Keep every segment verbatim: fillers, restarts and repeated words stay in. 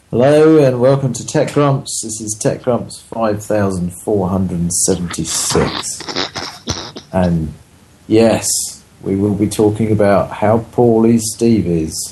Hello and welcome to Tech Grumps. This is Tech Grumps five thousand four hundred seventy-six. And yes, we will be talking about how poorly Steve is.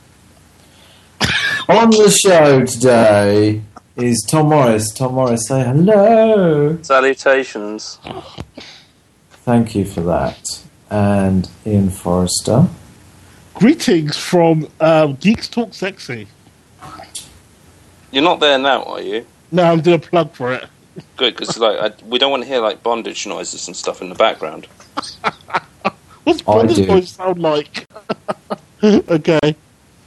On the show today is Tom Morris. Tom Morris, say hello. Salutations. Thank you for that. And Ian Forrester. Greetings from uh, Geeks Talk Sexy. You're not there now, are you? No, I'm doing a plug for it. Good, because like I, we don't want to hear like bondage noises and stuff in the background. What's bondage noise sound like? Okay.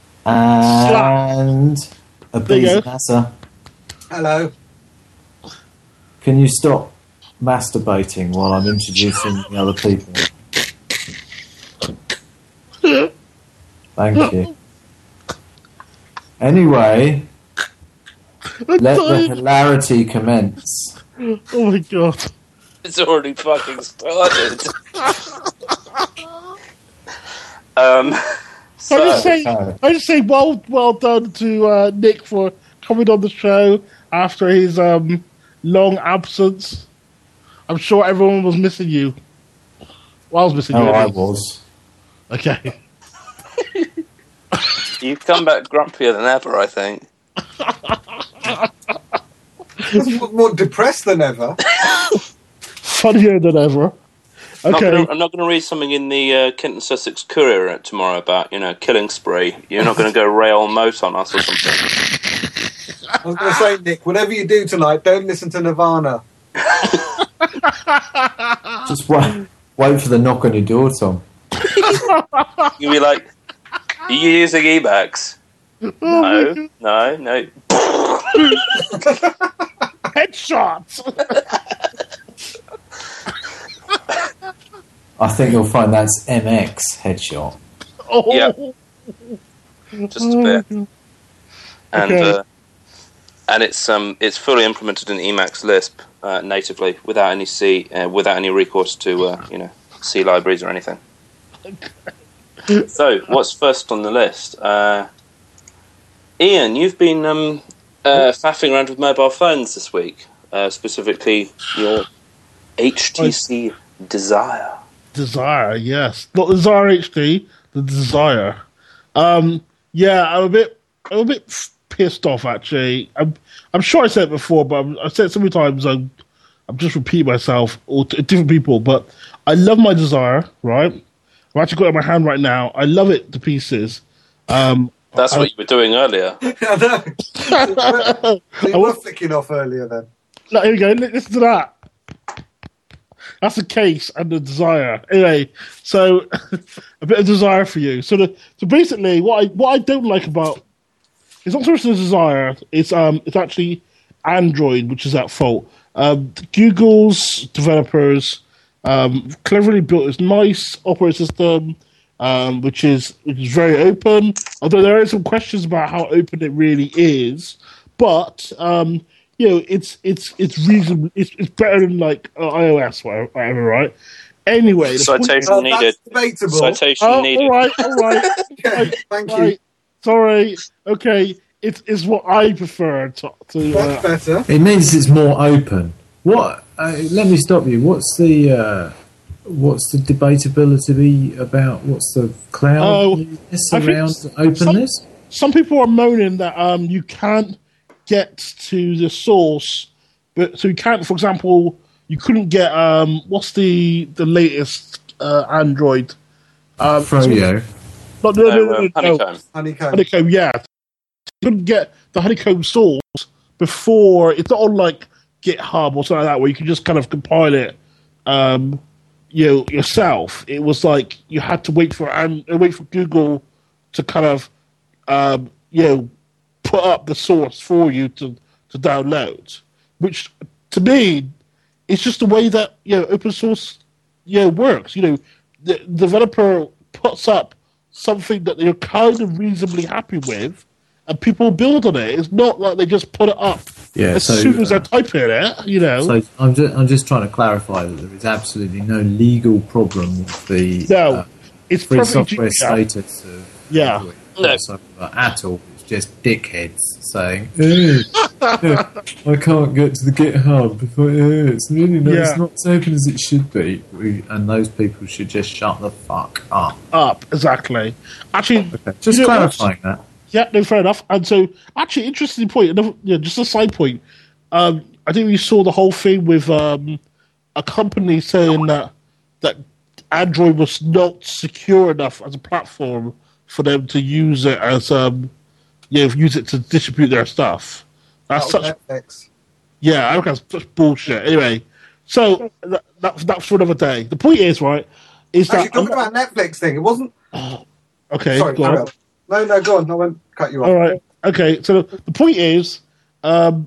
And Abiz Nasser. Hello. Can you stop masturbating while I'm introducing the other people? Thank you. Anyway, let the hilarity commence. Oh my god. It's already fucking started. um, so, I just say, I just say, well, well done to uh, Nick for coming on the show after his um, long absence. I'm sure everyone was missing you. Well, I was missing oh, you. I was. Okay. You've come back grumpier than ever, I think. more, more depressed than ever. Funnier than ever. Okay. I'm not going to read something in the uh, Kent and Sussex Courier tomorrow about, you know, killing spree. You're not going to go rail moat on us or something. I was going to say, Nick, whatever you do tonight, don't listen to Nirvana. Just wait, wait for the knock on your door, Tom. You'll be like, are you using Emacs? No, no, no. Headshots! I think you'll find that's M X headshot. Oh. Yeah. Just a bit. And Okay. uh, and it's um it's fully implemented in Emacs Lisp uh, natively without any C uh, without any recourse to uh, you know C libraries or anything. So what's first on the list? Uh, Ian, you've been um, uh, faffing around with mobile phones this week, uh, specifically your H T C Desire. Desire, yes. Not the Desire H D, the Desire. Um, yeah, I'm a bit, I'm a bit pissed off actually. I'm, I'm sure I said it before, but I'm, I've said it so many times. I'm, I'm just repeating myself or to different people. But I love my Desire, right? I've actually got it in my hand right now. I love it to pieces. Um, That's I, what you were doing earlier. I know. You were flicking off earlier then. No, here we go. Listen to that. That's the case and the Desire. Anyway, so a bit of Desire for you. So, the, so basically, what I what I don't like about it's not so much the Desire. It's um it's actually Android which is at fault. Um, Google's developers um, cleverly built this nice operating system, um, which is which is very open. Although there are some questions about how open it really is, but um, you know, it's it's it's reasonable. It's, it's better than like uh, iOS, whatever, whatever, right? Anyway, the Citation Well, needed. that's debatable. Citation Oh, needed. all right, all right. Okay, thank you. Right. Sorry. Okay, it's it's what I prefer to. to uh, That's better. It means it's more open. What? Uh, let me stop you. What's the uh, what's the debatability about? What's the cloud Oh, newness I think around some- openness? some people are moaning that um you can't get to the source, but so you can't. For example, you couldn't get um what's the the latest uh, Android? Um, Froyo. Not, no, No, no, no, uh, no, no. honeycomb. Honeycomb. Honeycomb, yeah. You couldn't get the Honeycomb source before. It's not on like GitHub or something like that where you can just kind of compile it, um, you know, yourself. It was like you had to wait for and um, wait for Google to kind of, um, you know, put up the source for you to to download. Which to me, it's just the way that you know open source, you know, works. You know, the, the developer puts up something that they're kind of reasonably happy with, and people build on it. It's not like they just put it up Yeah, as so, soon as uh, they type in it, you know. So I'm just, I'm just trying to clarify that there is absolutely no legal problem with the no, uh, it's free perfectly software yeah. status of Yeah. Android No. whatsoever at all. It's just dickheads saying, eh, eh, I can't get to the GitHub. If I, eh, it's really not, Yeah. it's not as open as it should be. We, and those people should just shut the fuck up. Up, exactly. Actually, Okay, just you know, clarifying that. Yeah, no, fair enough. And so, actually, interesting point. Another, yeah, just a side point. Um, I think we saw the whole thing with um, a company saying that that Android was not secure enough as a platform for them to use it as um, yeah, use it to distribute their stuff. That's That was such Netflix. yeah, I reckon that's such bullshit. Anyway, so that, that that's for another day. The point is, right, is Actually, that talking about Netflix thing, it wasn't. okay? Sorry, go carry on. on. No, no, go on. I won't cut you off. All right. Okay. So the, the point is, um,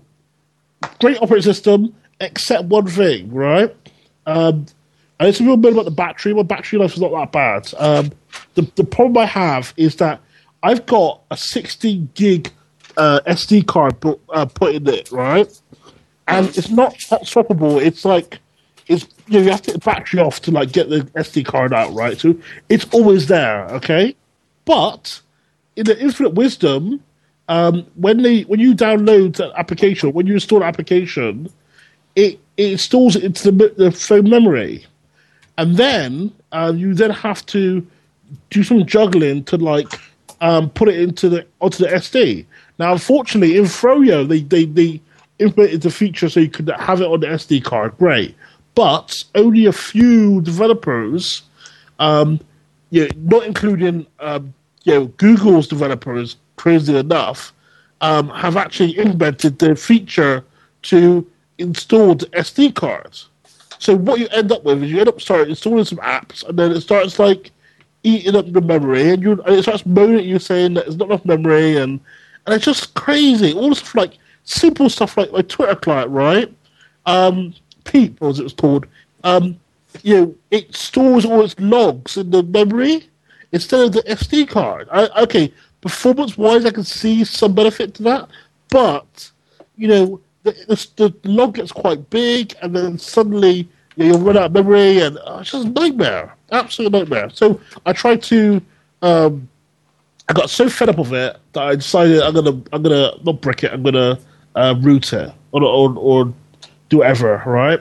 great operating system, except one thing, right? Um, I need to be a bit about the battery. My battery life is not that bad. Um, the the problem I have is that I've got a sixty gig uh, S D card put, uh, put in it, right? And it's not hot swappable. It's like it's you know you have to take the battery off to like get the S D card out, right? So it's always there, okay? But in the infinite wisdom, um, when they when you download the application, when you install an application, it, it installs it into the, the phone memory, and then uh, you then have to do some juggling to like um, put it into the onto the S D. Now, unfortunately, in Froyo, they they they implemented the feature so you could have it on the S D card. Great, but only a few developers, um, yeah, not including. Um, you know, Google's developers, crazy enough, um, have actually implemented the feature to install the S D cards. So what you end up with is you end up starting installing some apps, and then it starts like eating up the memory, and you and it starts moaning at you saying that there's not enough memory, and and it's just crazy. All the stuff like simple stuff like my Twitter client, right? Um, Peep, as it was called. Um, you know, it stores all its logs in the memory instead of the S D card. I, okay, performance-wise, I can see some benefit to that, but you know, the, the, the log gets quite big, and then suddenly you know, you'll run out of memory, and oh, it's just a nightmare, absolute nightmare. So I tried to, um, I got so fed up of it that I decided I'm gonna, I'm gonna not brick it, I'm gonna uh, root it or, or or do whatever, right?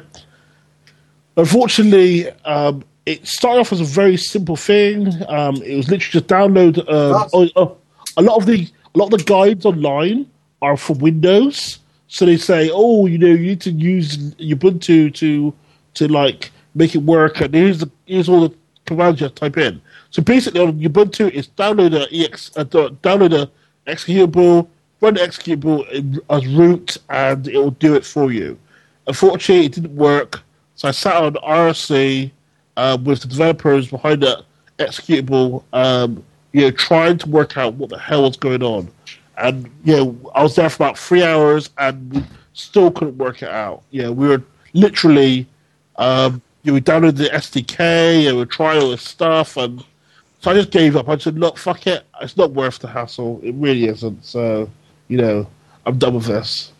Unfortunately, um, it started off as a very simple thing. Um, it was literally just download. Um, oh, oh, a lot of the a lot of the guides online are for Windows, so they say, "Oh, you know, you need to use Ubuntu to to like make it work." And here's the here's all the commands you have to type in. So basically, on Ubuntu, it's download a ex, uh, download a executable, run the executable as root, and it will do it for you. Unfortunately, it didn't work. So I sat on R C uh, with the developers behind the executable, um, you know, trying to work out what the hell was going on. And, you know, I was there for about three hours and we still couldn't work it out. You know, we were literally, um, you know, we downloaded the S D K and we were trying all this stuff. And so I just gave up. I said, look, fuck it. It's not worth the hassle. It really isn't. So, you know, I'm done with this.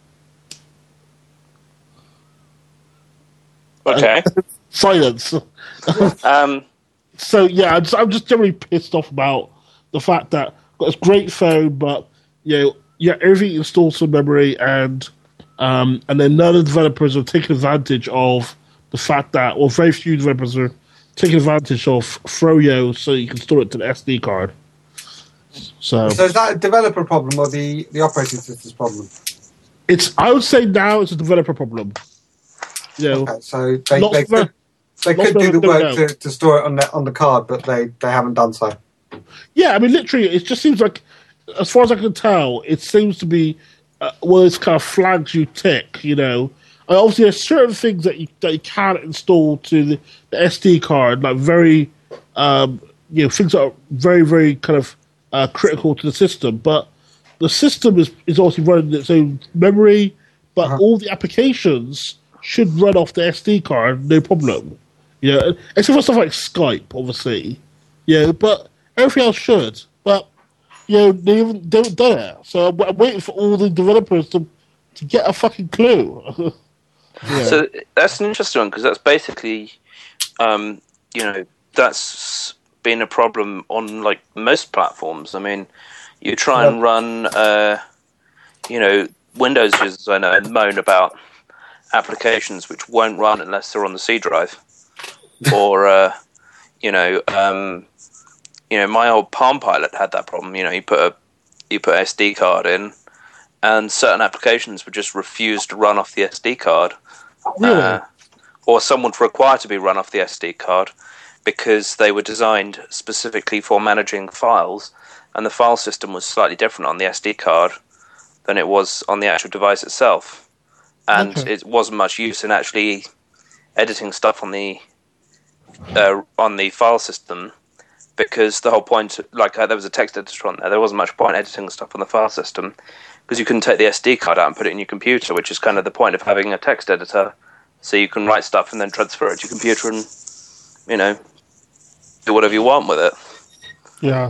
Okay. Silence. um, so yeah, I'm just, I'm just generally pissed off about the fact that I've got this great phone, but you know, yeah, everything installs some memory, and um, and then none of the developers are taking advantage of the fact that, or very few developers are taking advantage of Froyo, so you can store it to the S D card. So, So is that a developer problem or the, the operating system's problem? it's I would say now it's a developer problem. You know, Okay, so they, lots they of could, they lots could of do the them work don't to, to store it on the on the card, but they, they haven't done so. Yeah, I mean, literally, it just seems like, as far as I can tell, it seems to be uh, one of those kind of flags you tick, you know. And obviously, there's certain things that you, that you can install to the, the S D card, like very, um, you know, things that are very, very kind of uh, critical to the system. But the system is, is also running its own memory, but Uh-huh. all the applications should run off the S D card, no problem. You know, except for stuff like Skype, obviously. Yeah, but everything else should. But, you know, they haven't, they haven't done it. So I'm, I'm waiting for all the developers to to get a fucking clue. Yeah. So that's an interesting one, because that's basically, um, you know, that's been a problem on like most platforms. I mean, you try and run uh, you know, Windows users I know moan about applications which won't run unless they're on the C drive, or uh, you know, um, you know, my old Palm Pilot had that problem. You know, you put a you put an S D card in, and certain applications would just refuse to run off the S D card, Really? uh, or some would require to be run off the S D card because they were designed specifically for managing files, and the file system was slightly different on the S D card than it was on the actual device itself. And Okay. it wasn't much use in actually editing stuff on the uh, on the file system, because the whole point, like uh, there was a text editor on there, there wasn't much point editing stuff on the file system because you couldn't take the S D card out and put it in your computer, which is kind of the point of having a text editor, so you can write stuff and then transfer it to your computer and, you know, do whatever you want with it. Yeah.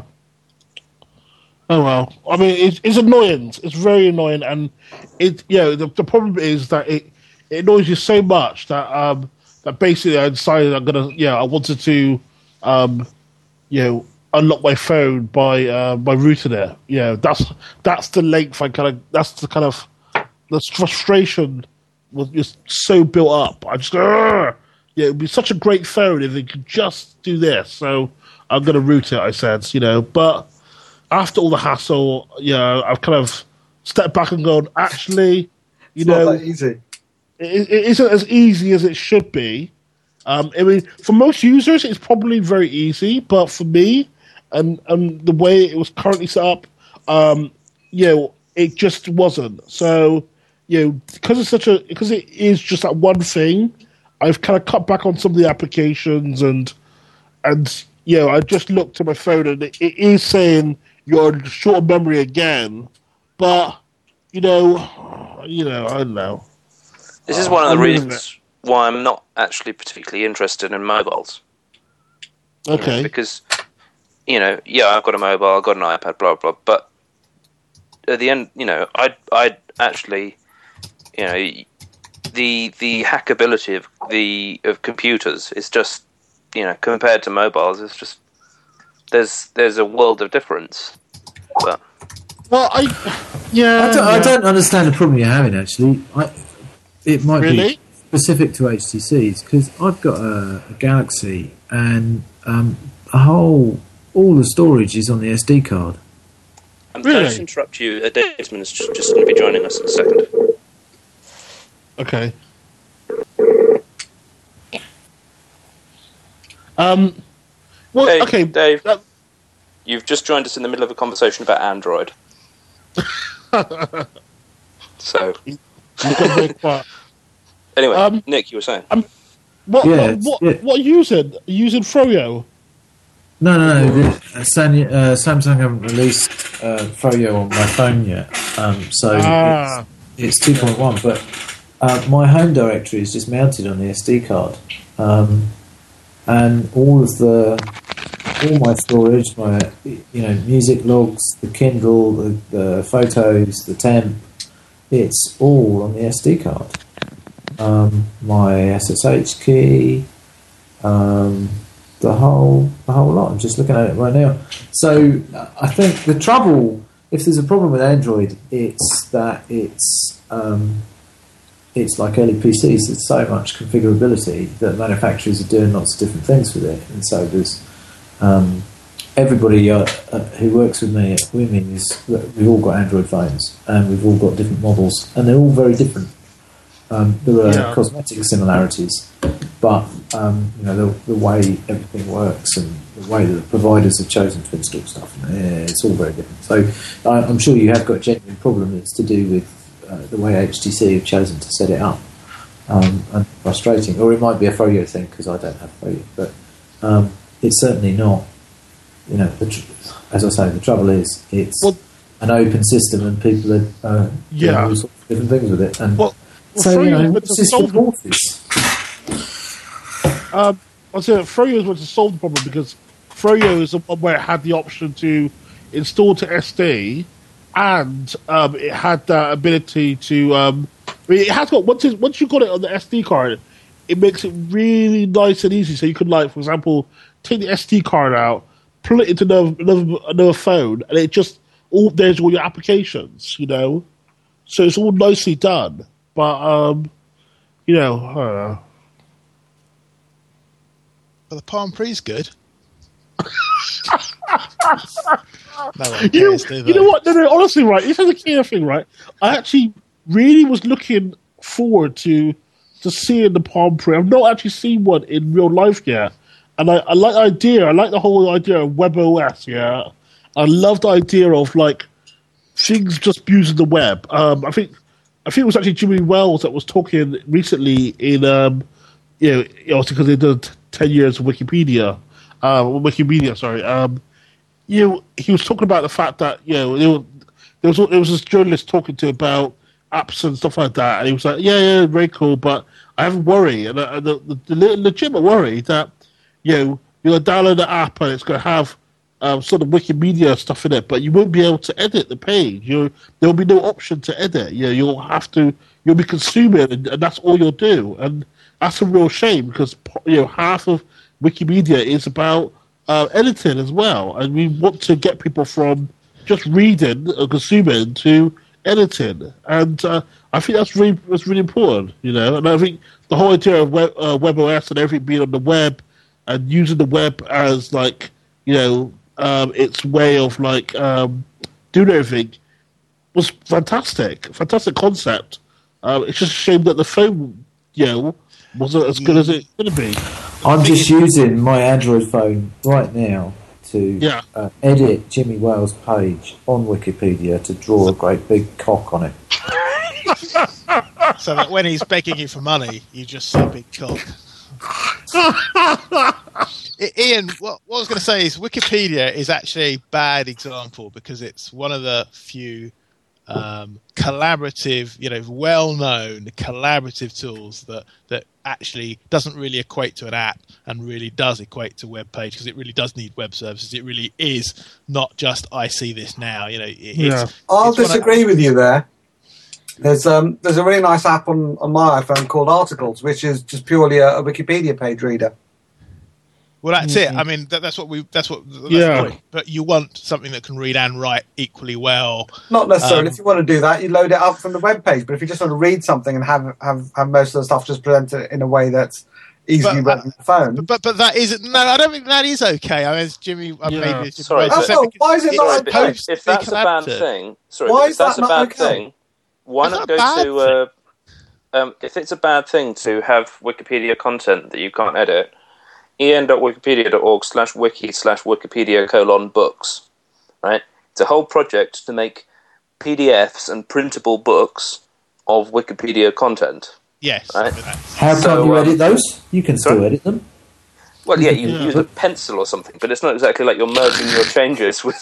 Oh well. I mean, it's, it's annoying. It's very annoying, and it. Yeah. The, the problem is that it it annoys you so much that um that basically I decided I'm gonna yeah I wanted to um you know unlock my phone by uh, by rooting it. Yeah. That's that's the length I kind of that's the kind of the frustration was just so built up. I just Ugh! Yeah, it'd be such a great phone if they could just do this. So I'm going to root it, I said, you know. But after all the hassle, you know, I've kind of stepped back and gone, actually, you It's know, not that easy. it, it isn't as easy as it should be. Um, I mean, for most users, it's probably very easy. But for me, and, and the way it was currently set up, um, you know, it just wasn't. So, you know, because it's such a, because it is just that one thing, I've kind of cut back on some of the applications, and and you know, I just looked at my phone and it, it is saying you're short of memory again, but you know, you know, I don't know. This is one of the I'm moving reasons why I'm not actually particularly interested in mobiles. Okay, Because, you know, yeah, I've got a mobile, I've got an iPad, blah, blah, but at the end, you know, I'd, I'd actually, you know, the the hackability of the of computers is just, you know, compared to mobiles, it's just, there's there's a world of difference. But well, I yeah, I don't, yeah. I don't understand the problem you're having, actually. I, it might Really? be specific to H T Cs, because I've got a, a Galaxy, and um, a whole, all the storage is on the S D card. I'm Really? going to interrupt you. A Desmond is just, just going to be joining us in a second. Okay. Um. Well, Hey, okay, Dave. uh, You've just joined us in the middle of a conversation about Android. So, you got very quiet. anyway, Um, Nick, you were saying? What? Yeah, what? it's- What, yeah. what are you using? Are you using Froyo? No, no, no. The, uh, San, uh, Samsung haven't released uh, Froyo on my phone yet, um, so Ah. it's, it's two point one. But uh, my home directory is just mounted on the S D card, um, and all of the all my storage, my you know music logs, the Kindle, the, the photos, the temp, it's all on the S D card. Um, my S S H key. Um, the whole the whole lot. I'm just looking at it right now. So I think the trouble, if there's a problem with Android, it's that it's um, it's like early P Cs. There's so much configurability that manufacturers are doing lots of different things with it, and so there's um, everybody uh, uh, who works with me at Women is we've all got Android phones and we've all got different models, and they're all very different. Um, there are Yeah. cosmetic similarities, but um, you know the, the way everything works and the way that the providers have chosen to install stuff, yeah, it's all very different. So I, I'm sure you have got a genuine problem that's to do with uh, the way H T C have chosen to set it up, um, and frustrating. Or it might be a Froyo thing because I don't have Froyo, but um, it's certainly not. You know, the tr- as I say, the trouble is it's Well- an open system and people are uh, doing Yeah. all sorts of different things with it. And Well, well, so you Froyo know, went what's to this solve- for horses? Um, I was saying that Froyo was to solve the problem because Froyo is the one where it had the option to install to S D, and um, it had that ability to. Um, I mean, it has got once it, once you got it on the S D card, it makes it really nice and easy. So you could, like, for example, take the S D card out, pull it into another another, another phone, and it just all there's all your applications. You know, so it's all nicely done. But um, you know, I don't know. But the Palm Pre's good. No one You, cares, do they? you know what? No, no. Honestly, right. This is the key thing, right? I actually really was looking forward to to seeing the Palm Pre. I've not actually seen one in real life yet, and I, I like the idea. I like the whole idea of WebOS. Yeah, I love the idea of like things just using the web. Um, I think I think it was actually Jimmy Wells that was talking recently in um, you know, you know because they did ten years of Wikipedia, uh, Wikimedia. Sorry. Um, You know, he was talking about the fact that you know there was there was, there was this journalist talking to about apps and stuff like that, and he was like, "Yeah, yeah, very cool," but I have a worry, and uh, the, the, the legitimate worry that you know you'll download the app and it's going to have um, sort of Wikimedia stuff in it, but you won't be able to edit the page. You there will be no option to edit. You know, you'll have to you'll be consuming, and, and that's all you'll do, and that's a real shame because you know half of Wikimedia is about Uh, editing as well, and we want to get people from just reading or consuming to editing, and uh, I think that's really that's really important, you know. And I think the whole idea of web, uh, WebOS and everything being on the web and using the web as like you know um, its way of like um, doing everything was fantastic, fantastic concept. Um, it's just a shame that the phone, you know, wasn't as good as it could have been. I'm just using my Android phone right now to Yeah. uh, edit Jimmy Wales' page on Wikipedia to draw a great big cock on it. So that when he's begging you for money, you just say big cock. I- Ian, what, what I was going to say is Wikipedia is actually a bad example because it's one of the few um, collaborative, you know, well-known collaborative tools that, that actually doesn't really equate to an app and really does equate to web page because it really does need web services. It really is not just I see this now. You know, it, Yeah. it's, I'll it's one of- disagree with you there. There's um there's a really nice app on, on my iPhone called Articles, which is just purely a, a Wikipedia page reader. Well, that's it. I mean, that, that's what we. That's what. That's Yeah. the point. But you want something that can read and write equally well. Not necessarily. Um, if you want to do that, you load it up from the web page. But if you just want to read something and have have, have most of the stuff just presented in a way that's easily But, read on the phone. But, but but that isn't. No, I don't think that is okay. I mean, as Jimmy, uh, Yeah. maybe it's Sorry, just but- Oh, why is it not Sorry, okay? but supposed if, if to be that's a bad collaborative. thing, sorry, Why but if is that's that a not bad okay? thing, why That's not not a go bad to? Uh, um, if it's a bad thing to have Wikipedia content that you can't edit, en.wikipedia.org slash wiki slash Wikipedia colon books. Right, it's a whole project to make P D Fs and printable books of Wikipedia content. Yes. Right. I mean, that's- How So, can you um, edit those? You can still sorry? edit them. Well, yeah, you Yeah. use a pencil or something, but it's not exactly like you're merging your changes with,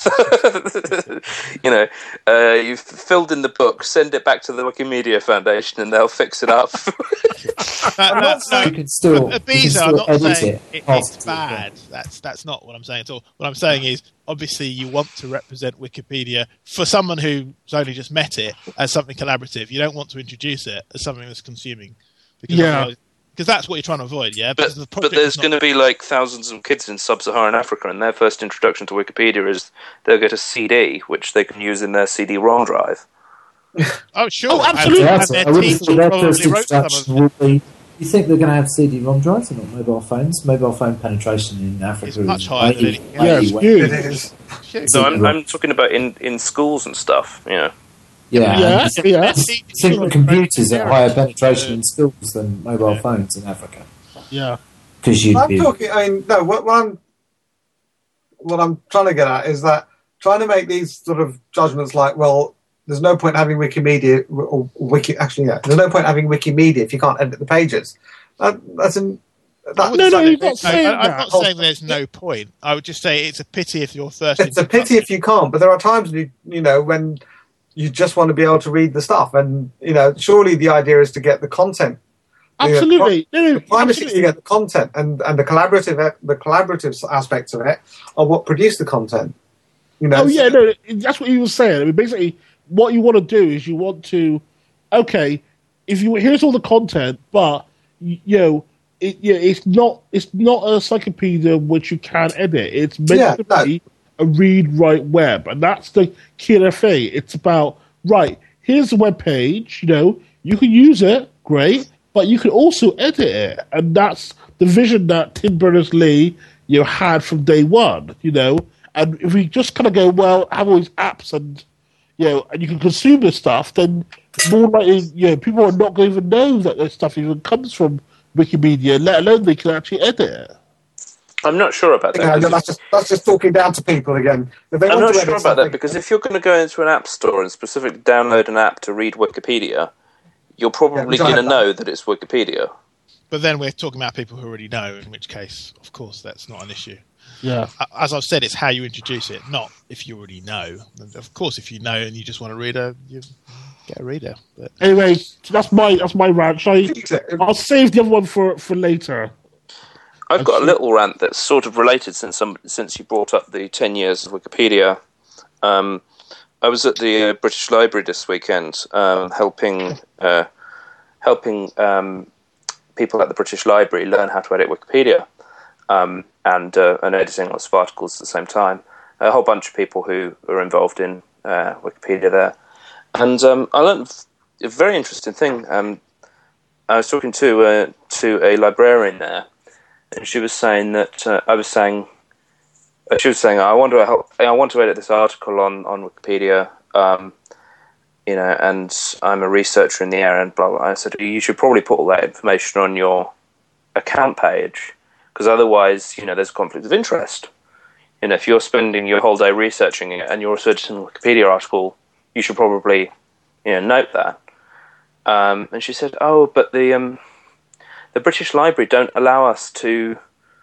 you know, uh, you've filled in the book, send it back to the Wikimedia Foundation, and they'll fix it up. that- I'm that- not no, saying- You can still, But you can Ibiza, I'm still not edit saying it. it, past it's it, yeah. bad. That's that's not what I'm saying at all. What I'm saying is, obviously, you want to represent Wikipedia for someone who's only just met it as something collaborative. You don't want to introduce it as something that's consuming, because Yeah. otherwise- because that's what you're trying to avoid. Yeah, but, because the but project there's is not- going to be like thousands of kids in sub-Saharan Africa, and their first introduction to Wikipedia is they'll get a C D, which they can use in their C D-ROM drive. Oh, sure. Oh, And- absolutely. And, That's it. I their would have teacher thought their probably first wrote some of introduction it. will be. You think they're going to have C D-ROM drives and not mobile phones? Mobile phone penetration in Africa It's is much higher than way, anything way, Yeah, it's way- huge. It is. Shit. No, I'm, I'm talking about in, in schools and stuff, you know. Yeah, Yeah, and yeah. I think the computers are higher penetration in schools than mobile phones in Africa. Yeah. Because you'd I'm be. talking. I mean, no. What, what I'm what I'm trying to get at is that trying to make these sort of judgments, like, well, there's no point having Wikimedia or Wiki. Actually, yeah, there's no point having Wikimedia if you can't edit the pages. That, that's an. I That, wouldn't No, no, say he's that- not saying I, I'm that. not saying there's no point. I would just say it's a pity if your first. it's a pity if you can't, but there are times when you, you know, when you just want to be able to read the stuff, and you know, surely the idea is to get the content. Absolutely. No, no, The primacy is to absolutely. get the content, and, and the collaborative the collaborative aspects of it are what produce the content. You know, Oh yeah, no, that's what he was saying. I mean, basically, what you want to do is you want to, okay, if you here's all the content, but you, you know, it, yeah, it's not it's not a encyclopedia which you can edit. It's meant Yeah, to no. be a read write web, and that's the killer thing. It's about right. here's the web page. You know, you can use it, great, but you can also edit it, and that's the vision that Tim Berners-Lee, you know, had from day one. You know, and if we just kind of go, well, have all these apps and you know, and you can consume this stuff, then more likely, you know, people are not going to even know that this stuff even comes from Wikimedia, let alone they can actually edit it. I'm not sure about that. Yeah, that's just that's just talking down to people again. If they I'm want not to sure about that, because if you're going to go into an app store and specifically download an app to read Wikipedia, you're probably Yeah, going to that. know that it's Wikipedia. But then we're talking about people who already know, in which case, of course, that's not an issue. Yeah. As I've said, it's how you introduce it, not if you already know. And of course, if you know and you just want to read a, you get a reader. But Anyway, that's my that's my rant. Shall I, I'll save the other one for, for later. I've got a little rant that's sort of related since some, since you brought up the ten years of Wikipedia. Um, I was at the uh, British Library this weekend, um, helping uh, helping um, people at the British Library learn how to edit Wikipedia, um, and uh, and editing lots of articles at the same time. A whole bunch of people who are involved in uh, Wikipedia there, and um, I learned a very interesting thing. Um, I was talking to uh, to a librarian there. And she was saying that uh, I was saying uh, she was saying I want to help. I want to edit this article on on Wikipedia, um, you know, and I'm a researcher in the area. And blah blah. I said you should probably put all that information on your account page, because otherwise, you know, there's a conflict of interest. You know, if you're spending your whole day researching it and you're researching a Wikipedia article, you should probably, you know, note that. Um, and she said, "Oh, but the." Um, The British Library don't allow us to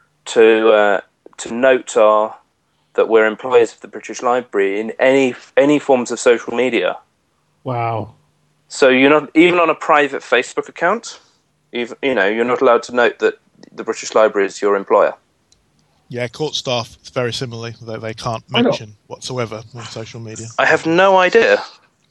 to uh, to note our that we're employees of the British Library in any any forms of social media. Wow! So you're not even on a private Facebook account. Even, you know, you're not allowed to note that the British Library is your employer. yeah, court staff, very similarly, they, they can't mention whatsoever on social media. I have no idea.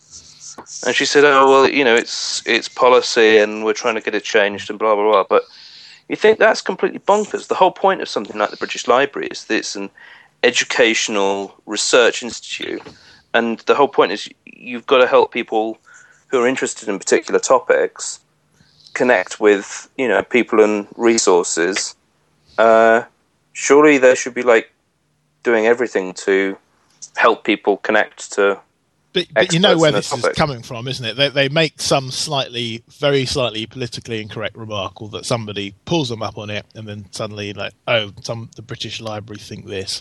And she said, "Oh well, you know, it's it's policy, and we're trying to get it changed, and blah blah blah." But you think that's completely bonkers. The whole point of something like the British Library is that it's an educational research institute, and the whole point is you've got to help people who are interested in particular topics connect with, you know, people and resources. Uh, surely they should be like doing everything to help people connect to. But, but you know where this topic. is coming from, isn't it? They, they make some slightly, very slightly politically incorrect remark, or that somebody pulls them up on it, and then suddenly, like, oh, some the British Library think this.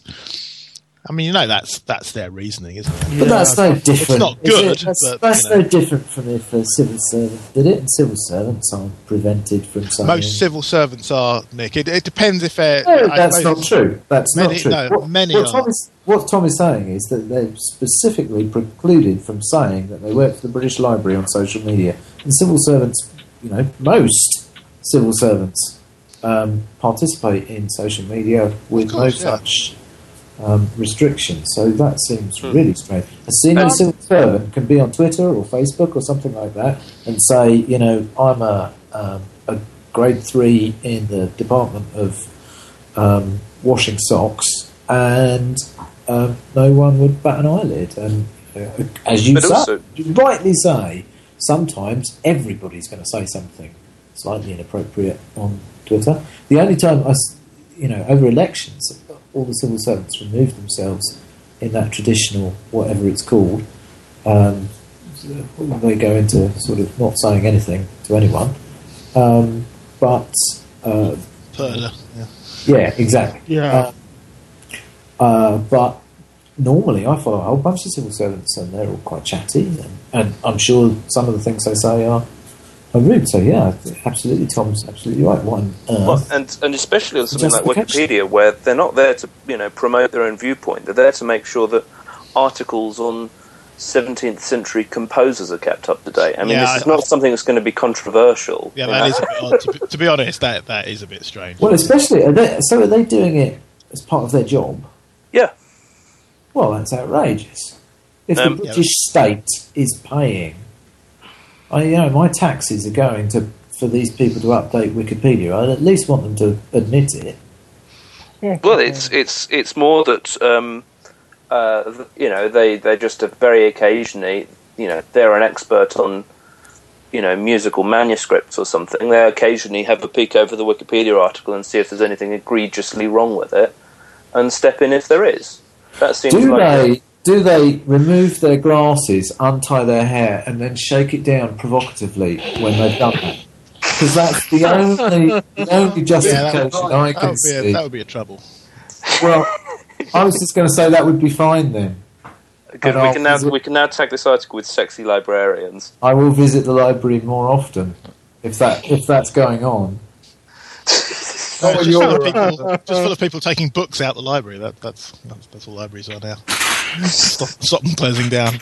I mean, you know, that's that's their reasoning, isn't it? But that's no different. It's not is good, it? That's, but, that's you know. no different from if a civil servant did it, and civil servants aren't prevented from saying. Most civil servants are, Nick. It, it depends if they're. No, I that's suppose- not true. That's Many- not true. no, what, many what, are. Tom is, what Tom is saying is that they're specifically precluded from saying that they work for the British Library on social media. And civil servants, you know, most civil servants um, participate in social media with course, no yeah. such um, restrictions. So that seems Hmm. really strange. A senior Um, civil servant can be on Twitter or Facebook or something like that and say, you know, I'm a, um, a grade three in the Department of um, washing socks, and um, no one would bat an eyelid. And uh, as you But say, also- you rightly say, sometimes everybody's going to say something slightly inappropriate on Twitter. The only time I, s- you know, over elections, all the civil servants remove themselves in that traditional, whatever it's called. Um, they go into sort of not saying anything to anyone. Um, but uh, Perla, yeah. yeah, exactly. Yeah. Uh, uh, but normally I follow a whole bunch of civil servants, and they're all quite chatty, and, and I'm sure some of the things they say are, are rude. So yeah, absolutely, Tom's absolutely right. What on earth? Well, and and especially on something like Justification. Wikipedia, where they're not there to, you know, promote their own viewpoint. They're there to make sure that articles on seventeenth century composers are kept up to date. I mean, Yeah, this is I- not something that's going to be controversial. Yeah, you that know? is a bit odd. To be, to be honest, that that is a bit strange. Well, especially are they, so are they doing it as part of their job? Yeah. Well, that's outrageous. If Um, the British state is paying, I, you know, my taxes are going to for these people to update Wikipedia. I'd at least want them to admit it. Well, it's it's it's more that um, uh, th- you know they they just uh, very occasionally you know, they're an expert on, you know, musical manuscripts or something. They occasionally have a peek over the Wikipedia article and see if there's anything egregiously wrong with it, and step in if there is. That seems Do like they it. do they remove their glasses, untie their hair, and then shake it down provocatively when they've done that? Because that's the only the only justification that would, I that can would be a, see. that would be a trouble. Well, I was just going to say that would be fine then. Good. And We I'll can now visit- we can now tag this article with sexy librarians. I will visit the library more often if that if that's going on. No, when it's just, you're full of around. people, just full of people taking books out the library. That, that's, that's that's all libraries are now. Stop, stop them closing down.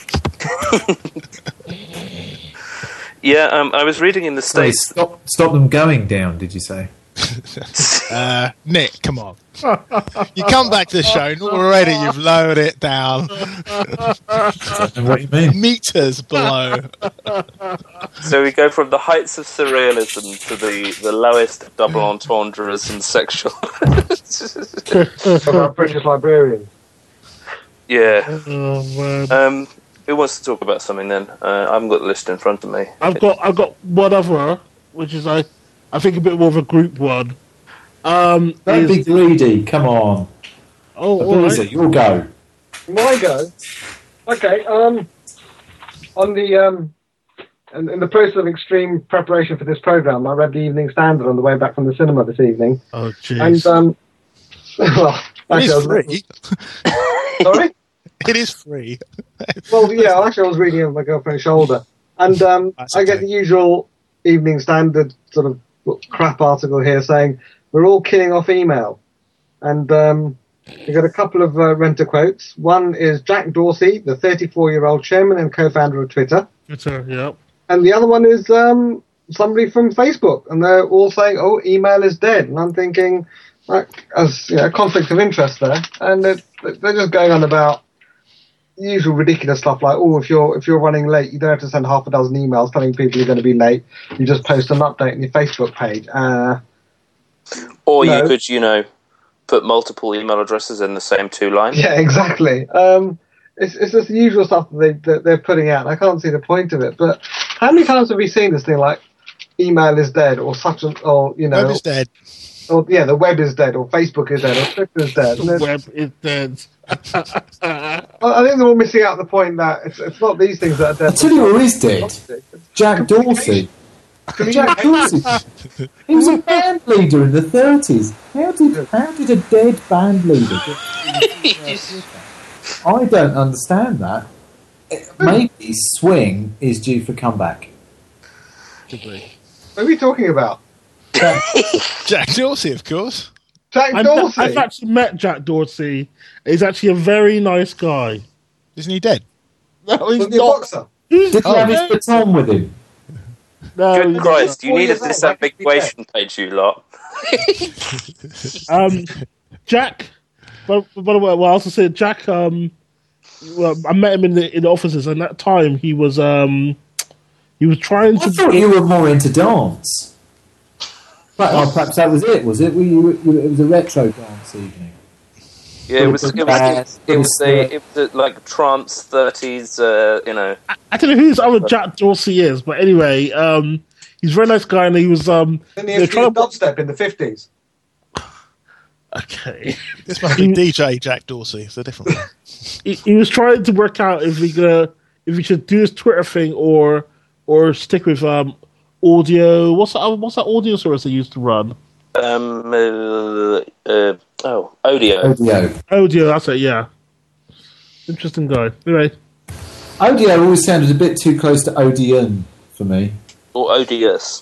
Yeah, um, I was reading in the Sorry, States. stop stop them going down. Did you say? Uh, Nick, come on. You come back to the show and already you've lowered it down I don't know what you mean. meters below. So we go from the heights of surrealism to the, the lowest double entendres and sexual. About British librarians. Yeah. Oh man. Um, who wants to talk about something then? Uh, I haven't got the list in front of me. I've got I've got one other, which is I I think a bit more of a group one. Um, Don't is- be greedy. Come on, oh, all Ability, right. you'll go. My go. Okay. Um, on the um, in, in the process of extreme preparation for this program, I read the Evening Standard on the way back from the cinema this evening, Oh jeez. and um, well, It actually, I is was, free. sorry. It is free. Well, yeah, actually, I was reading it on my girlfriend's shoulder, and um, That's I get okay. the usual Evening Standard sort of crap article here saying we're all killing off email, and um, we got a couple of uh, renter quotes. One is Jack Dorsey, the thirty-four-year-old chairman and co-founder of Twitter, Twitter, yep. and the other one is um, somebody from Facebook, and they're all saying, "Oh, email is dead," and I'm thinking, like, as you know, conflict of interest there, and they're, they're just going on about usual ridiculous stuff like, oh, if you're if you're running late, you don't have to send half a dozen emails telling people you're going to be late. You just post an update on your Facebook page. Uh, Or No. you could, you know, put multiple email addresses in the same two lines. yeah, exactly. Um, it's it's just the usual stuff that they that they're putting out. And I can't see the point of it. But how many times have we seen this thing like email is dead, or such an, or you know, Web is dead. or yeah, the web is dead, or Facebook is dead, or Twitter is dead. And The it's- web is dead. I I think they're all missing out the point that it's, it's not these things that are dead. I'll tell you who is dead. Jack Dorsey. Jack Dorsey. He was a band leader in the thirties. How did how did a dead band leader get I don't understand that. Maybe Swing is due for comeback. Could be. What are we talking about? Jack Dorsey, of course. Jack I've, Dorsey. I've actually met Jack Dorsey. He's actually a very nice guy. Isn't he dead? No, he's Was he a not. boxer? He's Did he Oh, have his no, baton with him? no, Good he's Christ, you four need a years old, why can't you disambiguation page, you lot. not. Um, Jack. But by the way, well, I also said Jack. Um, well, I met him in the in the offices, and at that time he was um, he was trying I to. thought you were more into dance. But, oh, perhaps that was it, was it? Were you, you, it was a retro dance evening. Yeah, it was. It was. It was the. It was the, like trance thirties. Uh, you know. I don't know who this other Jack Dorsey is, but anyway, um, he's a very nice guy, and he was um, Didn't he they're introduce trying to. dubstep in the fifties? Okay. This must be D J Jack Dorsey. It's a different one. he, he was trying to work out if he gonna if he should do his Twitter thing or or stick with um audio. What's that? What's that audio service they used to run? Um. Uh, uh, oh, Audio. Audio. Audio. That's it. Yeah. Interesting guy. Anyway, Audio always sounded a bit too close to Odeon for me. Or Odious.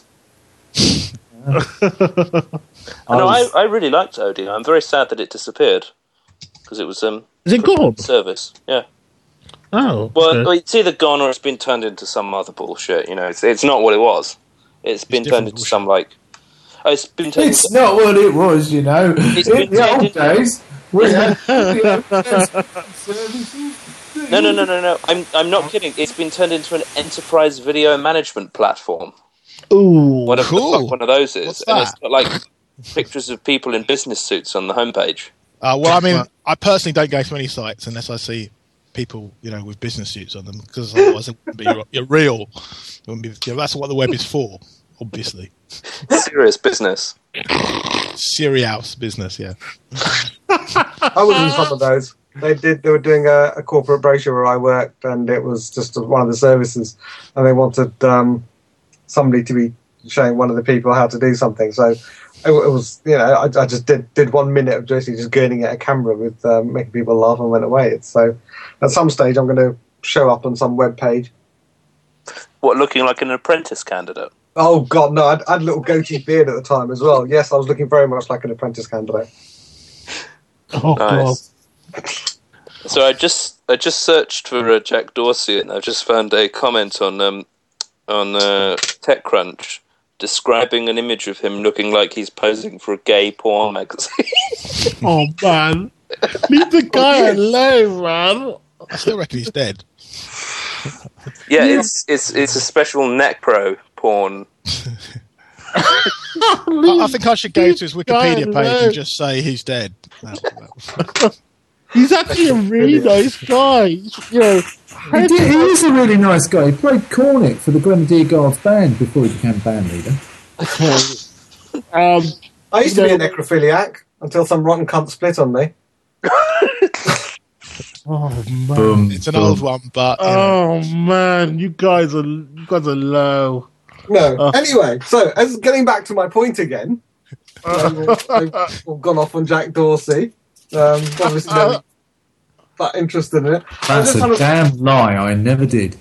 I No, I, was- I really liked Audio. I'm very sad that it disappeared because it was um is it gone? service. Yeah. Oh. Well, okay. it's either gone or it's been turned into some other bullshit. You know, it's it's not what it was. It's been different turned into bullshit. some like. Oh, it's been turned. It's into, not what it was, you know. It's In been the old turned days, we had services. no, no, no, no, no. I'm I'm not kidding. It's been turned into an enterprise video management platform. Ooh. Whatever Cool. the fuck one of those is, What's and that? it's got like pictures of people in business suits on the homepage. Uh, well, I mean, I personally don't go to any sites unless I see people, you know, with business suits on them, because otherwise it wouldn't be you're real. It wouldn't be, you know, that's what the web is for, obviously. Serious business. Serious business, yeah. I was in some of those. They did. They were doing a, a corporate brochure where I worked, and it was just one of the services, and they wanted um, somebody to be showing one of the people how to do something. So it, it was, you know, I, I just did did one minute of basically just gurning at a camera with um, making people laugh and went away. So at some stage, I'm going to show up on some web page. What, looking like an apprentice candidate? Oh God, no! I'd, I had a little goatee beard at the time as well. Yes, I was looking very much like an apprentice candidate. Oh Nice. God. So I just I just searched for uh, Jack Dorsey, and I've just found a comment on um on uh, TechCrunch describing an image of him looking like he's posing for a gay porn magazine. Oh man, leave the guy alone, man. I still reckon he's dead. Yeah, it's it's it's a special neck pro porn. I, I think I should go to his Wikipedia page and just say he's dead. He's actually a really nice guy. You know, He, did, he is a really nice guy. He played cornet for the Grenadier Guards band before he became band leader. okay. Um, I used to you be a know- necrophiliac until some rotten cunt split on me. Oh man. Boom, It's an boom. old one, but you know. Oh man, you guys are you guys are low. No. Oh. Anyway, so as getting back to my point again, um, I've, I've gone off on Jack Dorsey. Um, obviously, not that interested in it. I That's just a had a- damn lie. I never did.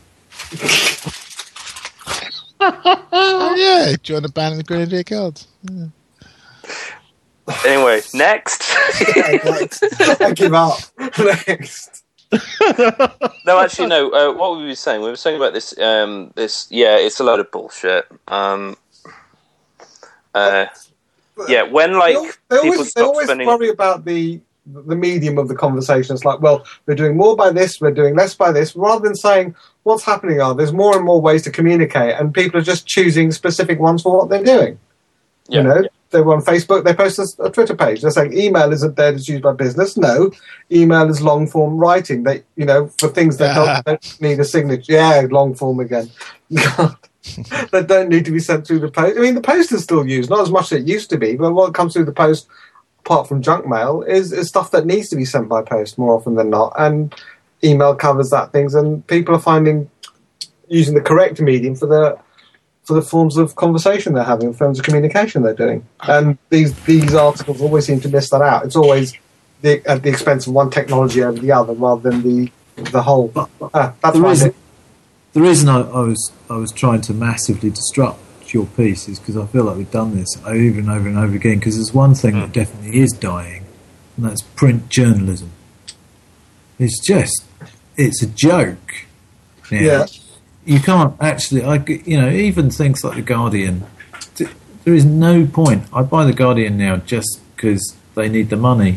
Oh, yeah, join the band in the Grenadier Guards. Yeah. Anyway, next. I give up. Next. No, actually, no. Uh, what were we saying? We were saying about this. Um, this, yeah, it's a load of bullshit. Um, uh, yeah, when like They al- they people always, they stop always spending. worry about the the medium of the conversation. It's like, well, we're doing more by this, we're doing less by this, rather than saying what's happening are there's more and more ways to communicate, and people are just choosing specific ones for what they're doing. Yeah, you know, yeah. they were on Facebook, they post a, a Twitter page. They're saying email isn't there to used by business. No, email is long form writing. They, you know, for things that don't, don't need a signature. Yeah, long form again. That don't need to be sent through the post. I mean, the post is still used, not as much as it used to be, but what comes through the post, apart from junk mail, is, is stuff that needs to be sent by post more often than not. And email covers that things, and people are finding using the correct medium for the for the forms of conversation they're having, forms of communication they're doing. And these these articles always seem to miss that out. It's always the, at the expense of one technology over the other, rather than the the whole. Ah, that's The why I reason, did. the reason I, I was I was trying to massively disrupt your piece is because I feel like we've done this over and over and over again. Because there's one thing that definitely is dying, and that's print journalism. It's just it's a joke. now. Yeah. You can't actually, I, you know, even things like The Guardian, t- there is no point. I buy The Guardian now just because they need the money.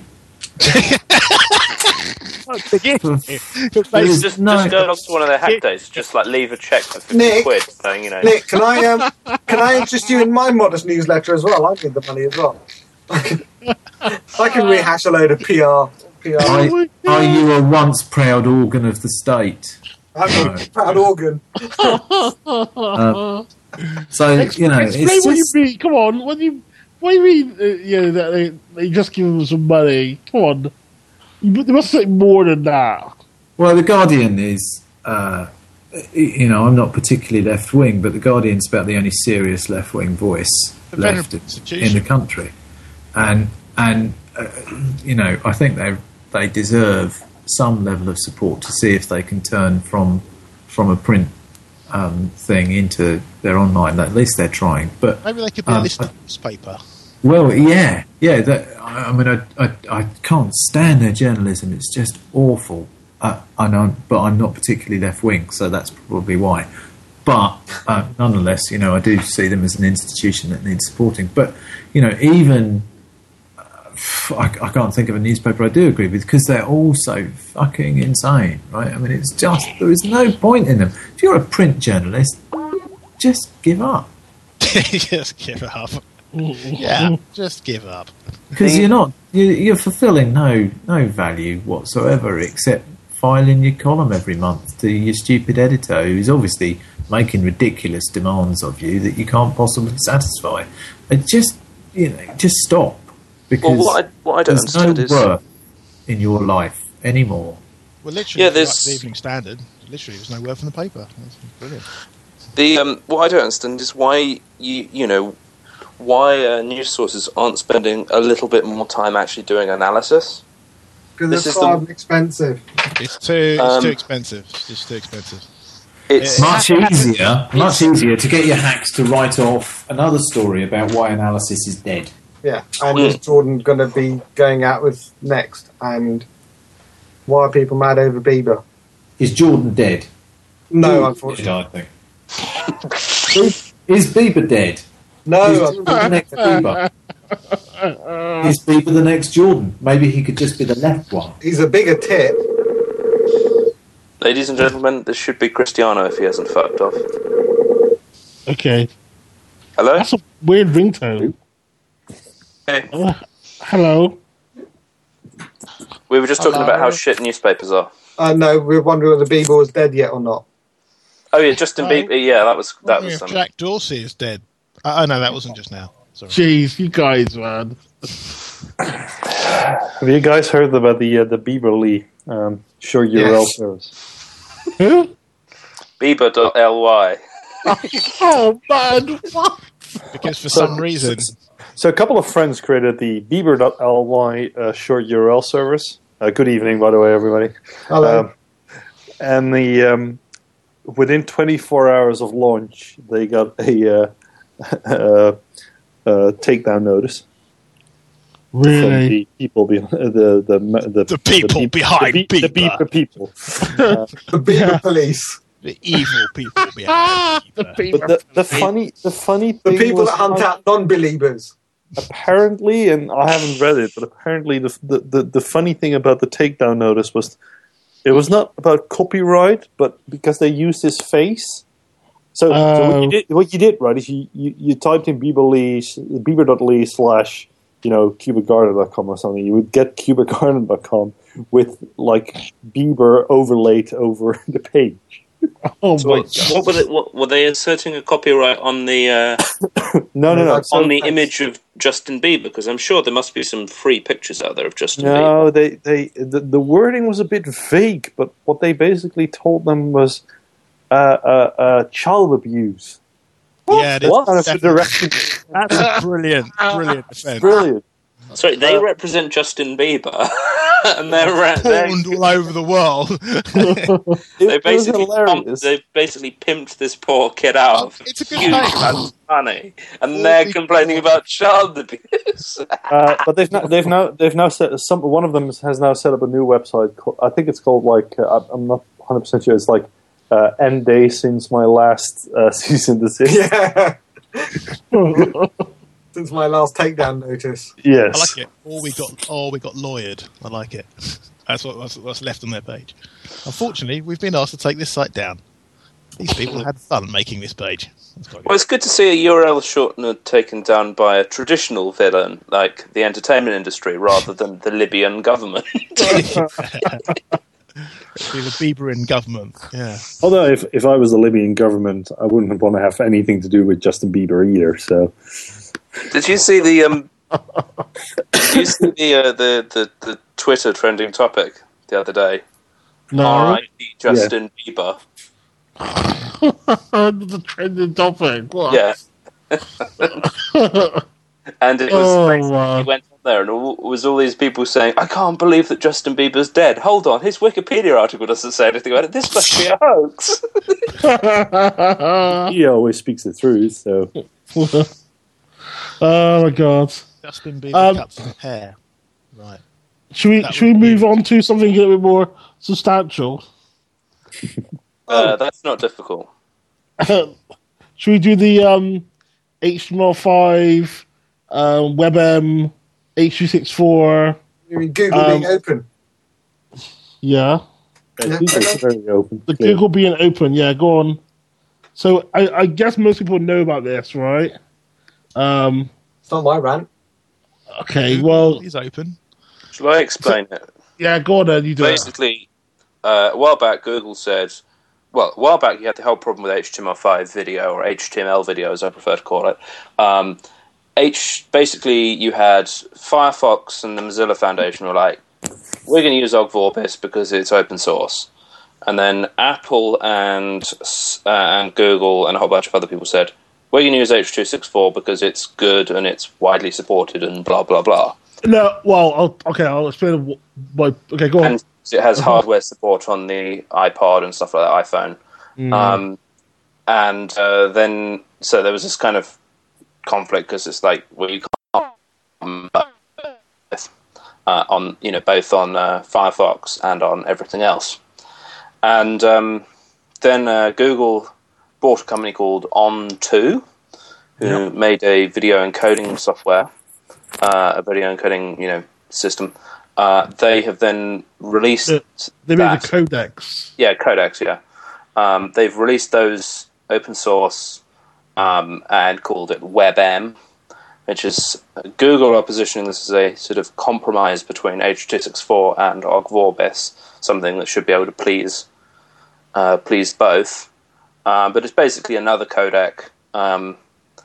For- there is Just, no- just go along to one of their hack days. Just like leave a check for fifty Nick. quid, saying you know. Nick, can I um, can I interest you in my modest newsletter as well? I need the money as well. I can, I can rehash a load of P R. P R. Are, are you a once proud organ of the state? I'm a proud organ. Um, so, you know, Explain it's what you just, mean. Come on, what do you what do you mean? Uh, you know that they, they just give them some money. Come on, you, they must say more than that. well, The Guardian is, uh, you know, I'm not particularly left wing, but The Guardian's about the only serious left wing voice A left venerable in institution. the country, and and uh, you know, I think they they deserve some level of support to see if they can turn from from a print um, thing into their online. At least they're trying. But Maybe they could be a um, listed newspaper. well, yeah, yeah. That, I, I mean, I, I I can't stand their journalism. It's just awful. Uh, I know, but I'm not particularly left wing, so that's probably why. But uh, nonetheless, you know, I do see them as an institution that needs supporting. But you know, even I, I can't think of a newspaper I do agree with because they're all so fucking insane, right? I mean, it's just there is no point in them. If you're a print journalist, just give up Just give up. Yeah, just give up. because you're not you, you're fulfilling no no value whatsoever except filing your column every month to your stupid editor, who's obviously making ridiculous demands of you that you can't possibly satisfy. And just, you know, just stop. Because Well, what I, what I don't there's no understand is worth in your life anymore. Well, literally, Yeah, if you like there's- the Evening Standard. Literally, there's no word from the paper. That's brilliant. the um, what I don't understand is why you you know why uh, news sources aren't spending a little bit more time actually doing analysis. Because This it's is so the- expensive. It's too. It's Um, too expensive. It's just too expensive. It's Yeah. Much easier, much easier to get your hacks to write off another story about why analysis is dead. Yeah, and Mm. is Jordan going to be going out with next? And why are people mad over Bieber? Is Jordan dead? No, Dead, unfortunately. I think. is, is Bieber dead? No, Is Jordan the next Bieber? Is Bieber the next Jordan? Maybe he could just be the left one. he's a bigger tit. ladies and gentlemen, this should be Cristiano if he hasn't fucked off. Okay. Hello. That's a weird ringtone. Hey. Uh, hello. We were just talking Hello. about how shit newspapers are. Uh, no, we were wondering whether Bieber was dead yet or not. Oh yeah, Justin Oh. Bieber. Yeah, that was that Wondering was if um, Jack Dorsey is dead. Uh, oh no, that wasn't just now. Sorry. Jeez, you guys, man. Have you guys heard about the uh, the Bieberly um, sure U R L Yes. service? Huh? Bieber dot L Y. Oh, man. What? Because for some reason, So a couple of friends created the Bieber dot L Y uh, short U R L service. Uh, good evening, by the way, everybody. Hello. Um, and the um, within twenty-four hours of launch, they got a uh, uh, uh, takedown notice from Really? the people behind the the the, The people Beep- behind the, Beep- the Bieber. Bieber people. Uh, the Bieber yeah. police. the evil people behind Ah, the Bieber. people. but the, the funny the funny The thing people was that hunt how- out non-believers. apparently, and I haven't read it, but apparently the, the the the funny thing about the takedown notice was it was not about copyright, but because they used his face. So, so what, Oh. you did, what you did, right, is you, you, you typed in Bieberly, Bieber.ly slash, you know, cubic garden dot com or something. You would get cubic garden dot com with, like, Bieber overlaid over the page. Oh, So my what, what were they? What, were they inserting a copyright on the uh, No, no, no. Like, So, on the Thanks. image of Justin Bieber? Because I'm sure there must be some free pictures out there of Justin Bieber. no, they, they the, the wording was a bit vague, but what they basically told them was uh, uh, uh, child abuse. Yeah, That's that's, kind of the definitely- direction. that's a brilliant, brilliant defense. Brilliant. Sorry, they Uh, represent Justin Bieber, and they're, ra- they're Pawned all over the world. they It was basically pumped, hilarious. they basically pimped this poor kid out Oh, of it's a good huge thing. amounts of money, and All they're the- complaining about child abuse. Uh, but they've now, they've now they've now set some. One of them has now set up a new website. Called, I think it's called like uh, I'm not one hundred percent sure. It's like uh, N day since my last uh, season desist. Yeah. God. Since my last takedown notice. Yes. I like it. Or we got, or we got lawyered. I like it. That's what that's what's left on their page. Unfortunately, we've been asked to take this site down. These people had fun making this page. That's quite good. Well, it's good to see a U R L shortener taken down by a traditional villain like the entertainment industry rather than the Libyan government. Be the Bieber in government. Yeah. Although if if I was the Libyan government, I wouldn't want to have anything to do with Justin Bieber either. So Did you see the um? Did you see the, uh, the the the Twitter trending topic the other day? No. R I P Justin Bieber. The trending topic. What? Yeah, and it was Oh, basically- wow. he went on there and all, it was all these people saying, "I can't believe that Justin Bieber's dead. Hold on, his Wikipedia article doesn't say anything about it. This must be a hoax." he always speaks the truth. So Oh my god. Justin Bieber Um, cuts his hair. Right. Should we That should we would be- move on to something a little bit more substantial? Uh, that's not difficult. Should we do the um, H T M L five, um, WebM, H two sixty-four? You mean Google Um, being open? Yeah, yeah, Google's very open. the Yeah. Google being open. Yeah, go on. So I, I guess most people know about this, right? Um, It's not my rant. okay, well, He's open. Shall I explain it? yeah, go on then. You do it. Basically, uh, a while back, Google said, well, a while back you had the whole problem with H T M L five video, or H T M L video as I prefer to call it. Um, H basically you had Firefox and the Mozilla Foundation were like, we're going to use Ogg Vorbis because it's open source. And then Apple and uh, and Google and a whole bunch of other people said, we're going to use H two sixty-four because it's good and it's widely supported and blah, blah, blah. No, well, I'll, okay, I'll explain why. Okay, go on. And it has hardware support on the iPod and stuff like that, iPhone. Mm. Um, and uh, then, so there was this kind of conflict because it's like, well, you can't um, uh, on, you know, both on uh, Firefox and on everything else. And um, then uh, Google bought a company called On two, who yep. made a video encoding software, uh, a video encoding, you know, system. Uh, they have then released. The, they that. made the codecs. Yeah, codecs. Yeah, um, they've released those open source um, and called it WebM, which is Google are positioning this as a sort of compromise between H two sixty-four and Ogg Vorbis, something that should be able to please uh, please both. Um, but it's basically another codec um,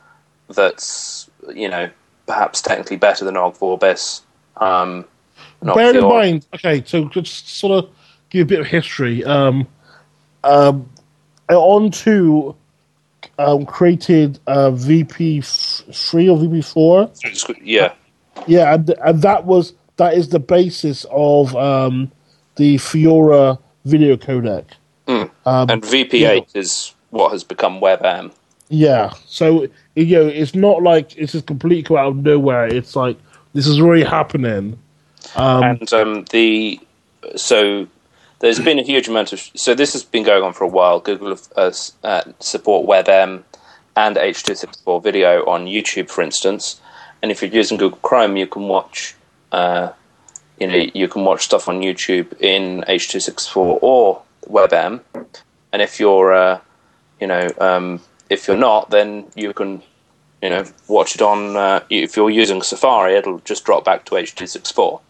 that's, you know, perhaps technically better than Ogg Vorbis. Um, Bear in mind, okay, so just sort of give you a bit of history. Um, um, On two um, created uh, V P three or V P four. Yeah, yeah, and, and that was that is the basis of um, the Fiora video codec. Mm. Um, and V P eight you know, is what has become WebM. Yeah, so you know, it's not like it's just completely come out of nowhere. It's like this is already happening. Um, and um, the so there's been a huge amount of so this has been going on for a while. Google uh, uh, support WebM and H two sixty-four video on YouTube, for instance. And if you're using Google Chrome, you can watch uh, you know you can watch stuff on YouTube in H two sixty-four or WebM. And if you're uh, you know um, if you're not, then you can you know watch it on. Uh, if you're using Safari, it'll just drop back to H two sixty-four.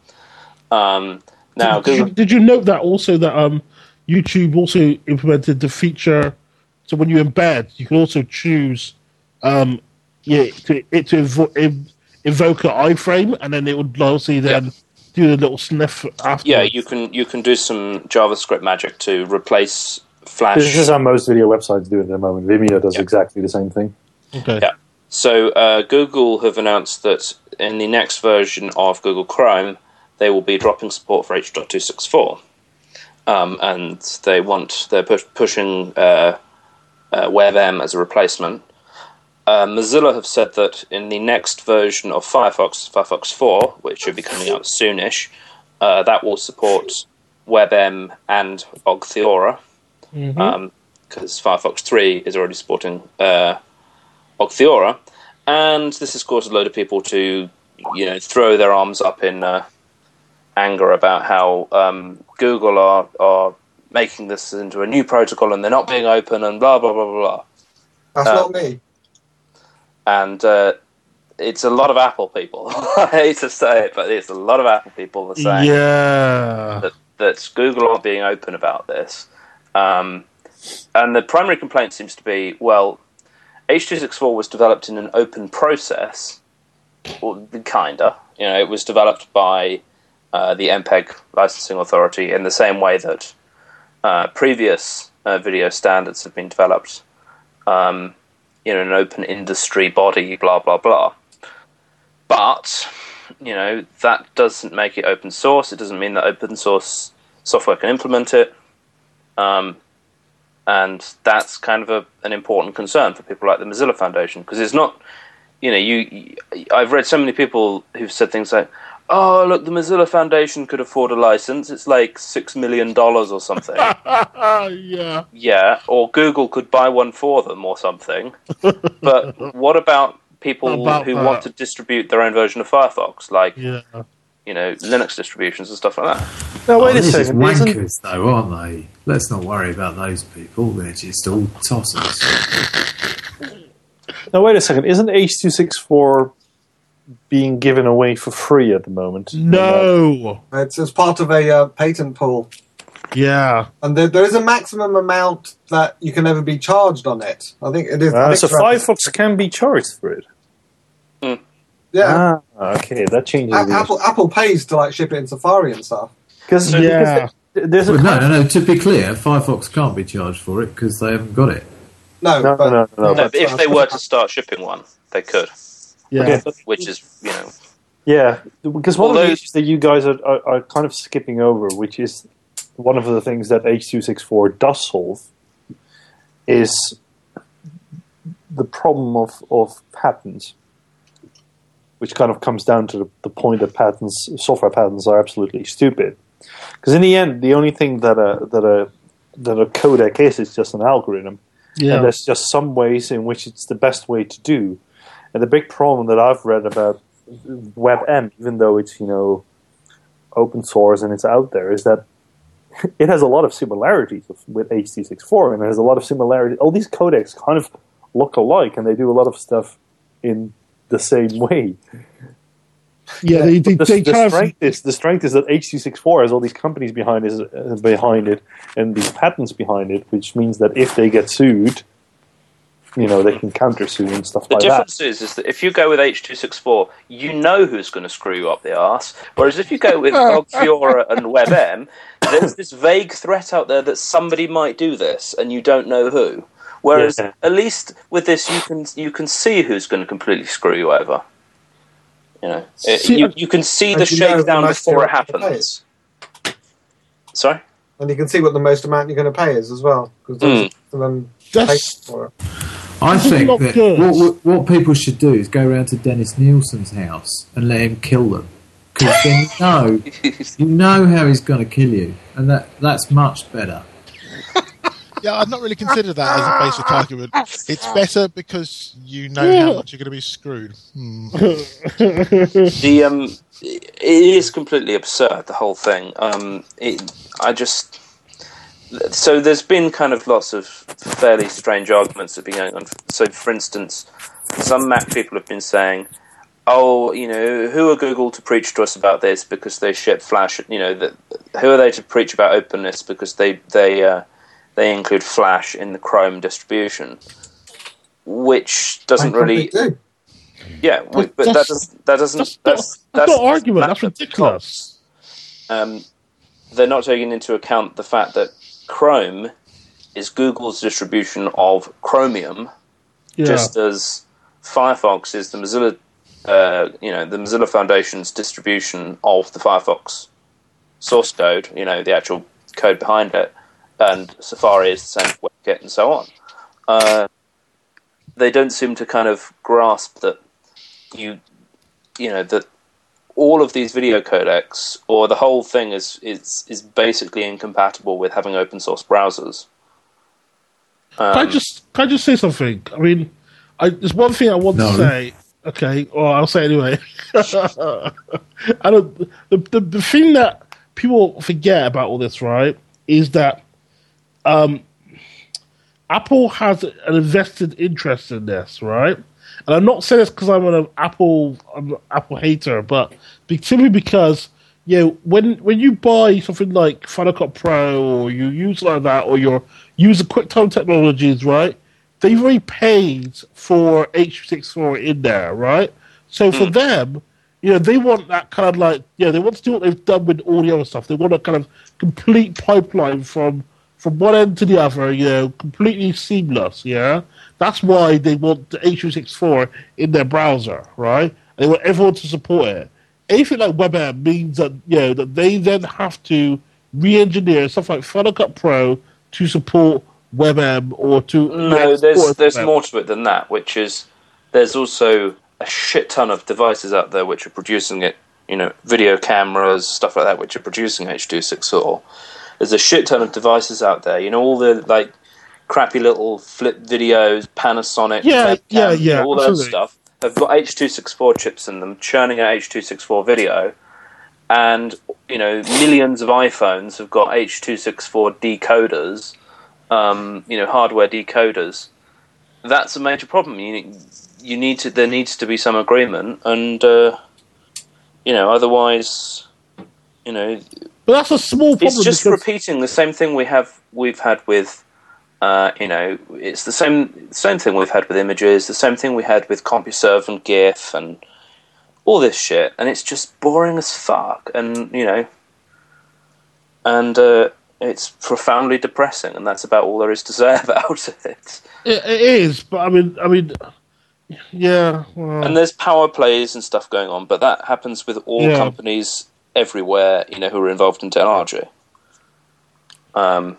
Um, now, did, did, you, did you note that also that um, YouTube also implemented the feature? So when you embed, you can also choose um, yeah, to, it to evo- ev- evoke an iframe, and then it would obviously then yeah. do a little sniff after. Yeah, you can you can do some JavaScript magic to replace Flash. This is how most video websites do it at the moment. Vimeo does yeah. exactly the same thing. Okay. Yeah. So uh, Google have announced that in the next version of Google Chrome, they will be dropping support for H two sixty-four, um, and they want they're push, pushing uh, uh, WebM as a replacement. Uh, Mozilla have said that in the next version of Firefox, Firefox four, which should be coming out soonish, uh, that will support WebM and Ogg Theora, because mm-hmm. um, Firefox three is already supporting uh, Ogg Theora, and this has caused a load of people to, you know, throw their arms up in uh, anger about how um, Google are are making this into a new protocol and they're not being open and blah blah blah blah blah. That's um, not me. And uh, it's a lot of Apple people. I hate to say it, but it's a lot of Apple people that are saying yeah. that, that Google aren't being open about this. Um, and the primary complaint seems to be, well, H two sixty-four was developed in an open process, or kinda. You know, it was developed by uh, the M P E G licensing authority in the same way that uh, previous uh, video standards have been developed. Um, you know, an open industry body, blah blah blah. But you know, that doesn't make it open source. It doesn't mean that open source software can implement it. Um, and that's kind of a, an important concern for people like the Mozilla Foundation, because it's not, you know, you, you. I've read so many people who've said things like, "Oh, look, the Mozilla Foundation could afford a license. It's like six million dollars or something." yeah, yeah, or Google could buy one for them or something. But what about people about who that? want to distribute their own version of Firefox, like yeah. you know, Linux distributions and stuff like that? No, wait oh, a second. Wankers, Isn't... though, aren't they? Let's not worry about those people. They're just all tossers. Now, wait a second. Isn't H two sixty-four being given away for free at the moment? No. It's as part of a uh, patent pool. Yeah. And there, there is a maximum amount that you can ever be charged on it. I think it is. I Uh, think so it's around- Firefox can be charged for it. Yeah. Ah, okay, that changes. A- Apple Apple pays to like ship it in Safari and stuff. Because Yeah. there's a Well, no, no, no. To be clear, Firefox can't be charged for it because they haven't got it. No, No, but no, no, no. No, but- but if they were to start shipping one, they could. Yeah. Okay, but- Which is, you know, Yeah, because one Although- of the issues that you guys are, are, are kind of skipping over, which is one of the things that H two sixty-four does solve, is the problem of, of patents, which kind of comes down to the, the point that patents, software patents, are absolutely stupid. Because in the end, the only thing that a that a that a codec is is just an algorithm, Yeah. and there's just some ways in which it's the best way to do. And the big problem that I've read about WebM, even though it's, you know, open source and it's out there, is that it has a lot of similarities with H two sixty-four, and it has a lot of similarities. All these codecs kind of look alike, and they do a lot of stuff in the same way. Yeah, they, they, The, they the kind of, strength is the strength is that H two sixty-four has all these companies behind it, uh, behind it, and these patents behind it, which means that if they get sued, you know, they can countersue and stuff the like difference that. is, is that if you go with H two sixty-four, you know who's going to screw you up the arse. Whereas if you go with Ogfiora and WebM, there's this vague threat out there that somebody might do this, and you don't know who. Whereas Yeah. at least with this, you can you can see who's going to completely screw you over. You know, It- See, you, I- you can see And the you know shakedown the most before it you're gonna pay. happens. Sorry. and you can see what the most amount you're going to pay is as well, because then pay That's, for it. I This is think not that good. what, what, what people should do is go around to Dennis Nielsen's house and let him kill them. Because then you know, you know how he's going to kill you. And that that's much better. Yeah, I've not really considered that as a basic argument. It's better because you know Yeah. how much you're going to be screwed. Hmm. The um, it is completely absurd, the whole thing. Um, it, I just so there's been kind of lots of fairly strange arguments that have been going on. So, for instance, some Mac people have been saying, "Oh, you know, who are Google to preach to us about this because they ship Flash? You know, that who are they to preach about openness because they they uh, they include Flash in the Chrome distribution?" Which doesn't Thank God really. they do. Yeah, we, but that, that's- does, that doesn't. that's That's, not- that's not argument, that's matter ridiculous. because, Um, they're not taking into account the fact that Chrome is Google's distribution of Chromium, yeah. just as Firefox is the Mozilla, uh, you know, the Mozilla Foundation's distribution of the Firefox source code. You know, the actual code behind it, and Safari is the same for WebKit and so on. Uh, they don't seem to kind of grasp that you, you know, that all of these video codecs, or the whole thing, is is is basically incompatible with having open source browsers. Um, Can I just can I just say something? I mean, I, there's one thing I want No. to say. Okay, or I'll say it anyway. I don't. The, the the thing that people forget about all this, right, is that um, Apple has an invested interest in this, right? And I'm not saying this because I'm an Apple I'm an Apple hater, but be, simply because you know when when you buy something like Final Cut Pro or you use like that, or you use the QuickTime technologies, right? They've already paid for H two sixty-four in there, right? So for them, you know, they want that kind of like, yeah, they want to do what they've done with all the other stuff. They want a kind of complete pipeline from from one end to the other, you know, completely seamless, yeah? That's why they want the H two sixty-four in their browser, right? They want everyone to support it. Anything like WebM means that, you know, that they then have to re-engineer stuff like Final Cut Pro to support WebM or to... No, yeah, there's support there's WebM. more to it than that, which is there's also a shit ton of devices out there which are producing it, you know, video cameras, stuff like that, which are producing H two sixty-four. There's a shit ton of devices out there, you know, all the, like, crappy little flip videos, Panasonic, Yeah, webcams, yeah, you know, yeah, all that absolutely. stuff have got H two sixty-four chips in them, churning out H two sixty-four video, and, you know, millions of iPhones have got H two sixty-four decoders, um, you know, hardware decoders. That's a major problem. You you need to there needs to be some agreement, and uh, you know, otherwise, You know, But that's a small problem. it's just because, repeating the same thing we have we've had with. Uh, you know, it's the same same thing we've had with images, the same thing we had with CompuServe and GIF and all this shit, and it's just boring as fuck. And you know, and uh, it's profoundly depressing, and that's about all there is to say about it. It, it is, but I mean, I mean, yeah. Well, And there's power plays and stuff going on, but that happens with all Yeah. companies everywhere, you know, who are involved in technology. Um,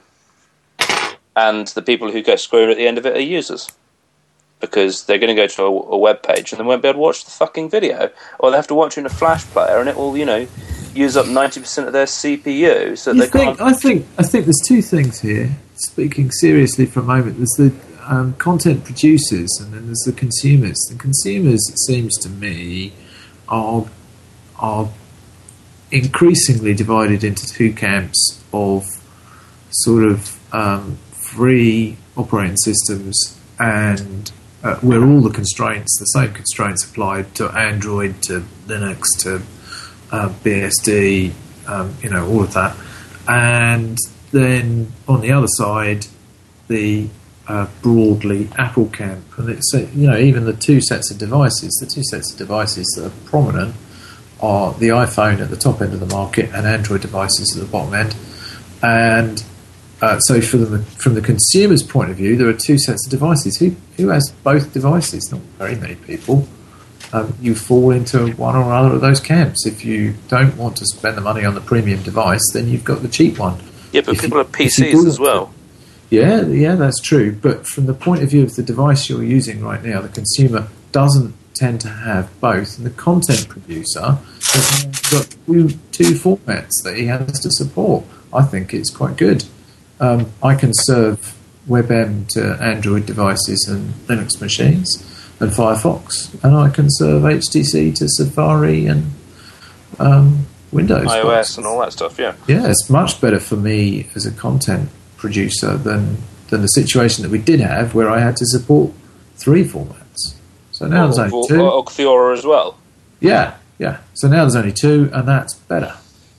and the people who get screwed at the end of it are users, because they're going to go to a, a web page and they won't be able to watch the fucking video, or they have to watch it in a flash player, and it will, you know, use up ninety percent of their C P U, so You they think, can't. I think I think there's two things here. Speaking seriously for a moment, there's the um, content producers and then there's the consumers. The consumers, it seems to me, are are increasingly divided into two camps of sort of um, free operating systems and uh, where all the constraints, the same constraints applied to Android, to Linux, to uh, B S D, um, you know, all of that. And then on the other side, the uh, broadly Apple camp. And it's, uh, you know, even the two sets of devices, the two sets of devices that are prominent are the iPhone at the top end of the market and Android devices at the bottom end. And uh, so for the, from the consumer's point of view, there are two sets of devices. Who, who has both devices? Not very many people. Um, you fall into one or other of those camps. If you don't want to spend the money on the premium device, then you've got the cheap one. Yeah, but If people you- have P if you Cs do as well. Yeah, yeah, that's true. But from the point of view of the device you're using right now, the consumer doesn't tend to have both. And the content producer has got two, two formats that he has to support. I think it's quite good. Um, I can serve WebM to Android devices and Linux machines and Firefox, and I can serve H T C to Safari and um, Windows. iOS boxes. and all that stuff, yeah. Yeah, it's much better for me as a content producer than than the situation that we did have where I had to support three formats. So now there's only Or, two. or Octheora as well. Yeah, yeah. So now there's only two, and that's better.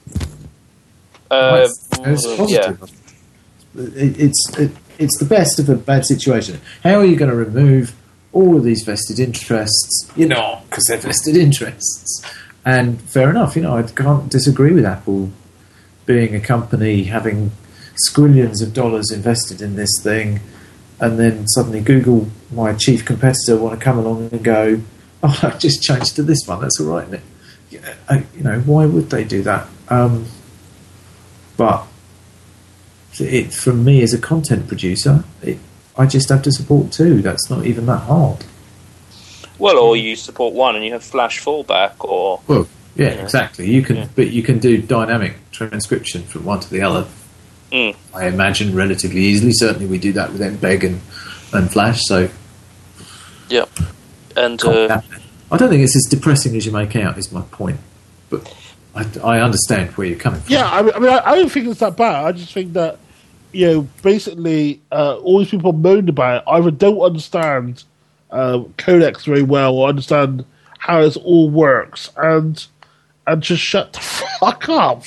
Uh, It's yeah. positive. It, it's it, it's the best of a bad situation. How are you going to remove all of these vested interests? You know, because they're vested interests. And fair enough, you know, I can't disagree with Apple being a company having squillions of dollars invested in this thing, and then suddenly Google, my chief competitor, want to come along and go, oh, I've just changed to this one, that's all right, isn't it? Yeah, I, you know, why would they do that? Um, but it, for me as a content producer, it, I just have to support two. That's not even that hard. Well, or you support one and you have flash fallback, or Well, yeah, Yeah. exactly. You can, Yeah. but you can do dynamic transcription from one to the other. Mm. I imagine relatively easily. Certainly, we do that with M P E G and, and Flash. So, yeah. And can't uh, happen. I don't think it's as depressing as you make out. Is my point. But I, I understand where you're coming from. yeah, I mean, I, mean I, I don't think it's that bad. I just think that, you know, basically, uh, all these people moaned about it either don't understand uh, codecs very well or understand how it all works, and and just shut the fuck up.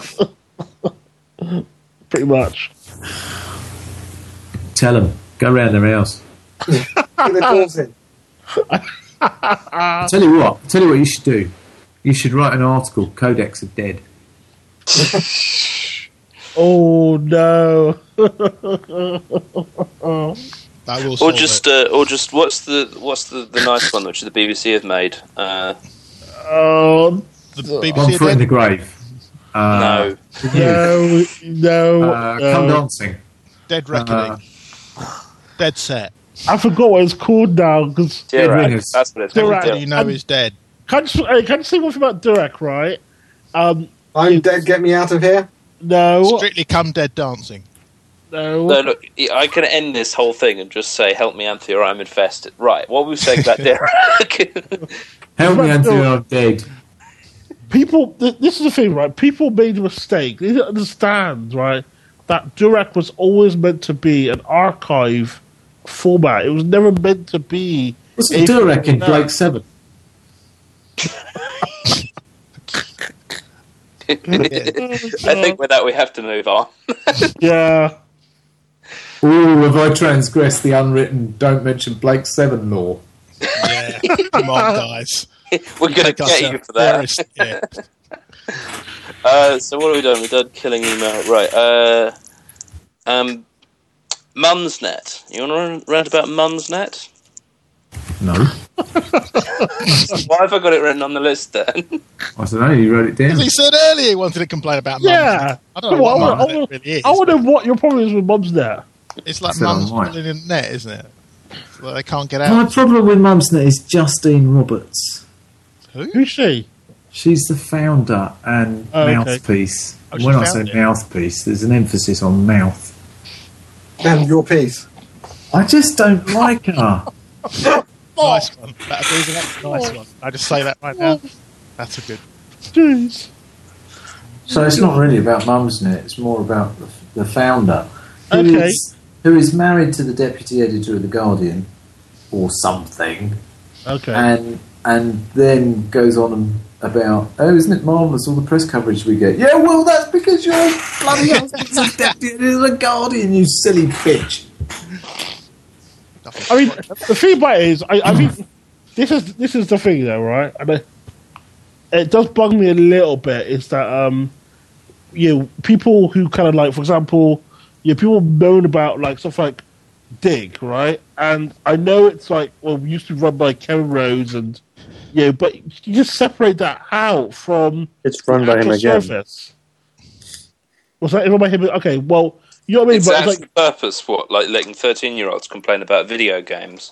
Pretty much. Tell them. Go round their house. Get the doors in. I'll tell you what. I'll tell you what you should do. You should write an article. Codecs are dead. Oh no. That will or solve just it. uh, or just what's the what's the, the nice one which the B B C have made? Uh, Oh the B B One C foot in the again? grave. Uh, no, no, no. Uh, no. Come dancing. Dead Reckoning. Uh, Dead Set. I forgot what it's called now because Dirac, ringers. that's what it's Dirac. called. Everybody you know Um, is dead. Can I just, hey, can I just say one thing about Dirac, right? Um, I'm dead, get me out of here. no, Strictly Come Dead Dancing. no, No, look, I can end this whole thing and just say, "Help me, Anthony, or I'm infested." Right? What were we saying about Dirac? Help me, Right, Anthony, no. I'm dead. People, th- this is the thing, right? People made a mistake. They didn't understand, right, that Dirac was always meant to be an archive format. It was never meant to be. Wasn't a- Dirac in Blake seven? I think with that we have to move on. Yeah. Ooh, have I transgressed the unwritten don't mention Blake Seven law? Yeah, come on, guys. We're going to get you for that. Yeah. Uh, so what have we done? We've done killing email. Right. Uh, um, Mumsnet. You want to run round about Mumsnet? No. Why have I got it written on the list then? I don't know, you wrote it down. He said earlier he wanted to complain about mums. Yeah. I don't know Come what on, I Mumsnet wanna- really is. I wonder what your problem is with Mumsnet. It's like So mums am I. falling in the net, isn't it? So they can't get My out. problem with Mumsnet is Justine Roberts. Who? Who's she? She's the founder and Oh, okay. mouthpiece. Oh, she when I found say it. mouthpiece, there's an emphasis on mouth. And your piece. I just don't like her. Nice one. That'd be a nice one. I just say that right now. That's a good. Jeez. So it's not really about Mumsnet, it's more about the, the founder. Who Okay. is- who is married to the deputy editor of The Guardian, or something, Okay. and and then goes on and about, oh, isn't it marvellous, all the press coverage we get? Yeah, well, that's because you're bloody husband's a deputy editor of The Guardian, you silly bitch. I mean, the thing about it is, I, I think this is this is the thing, though, right? And I, it does bug me a little bit. Is that um, you know, people who kind of like, for example, you know, people moan about like stuff like Dig, right? And I know it's like, well, we used to run by Kevin Rhodes, and you know, but you just separate that out from It's run by him actual again. service. Was that run by him? Okay, well, you know what I mean. It's But actually it's like, the purpose, what, like letting thirteen-year-olds complain about video games.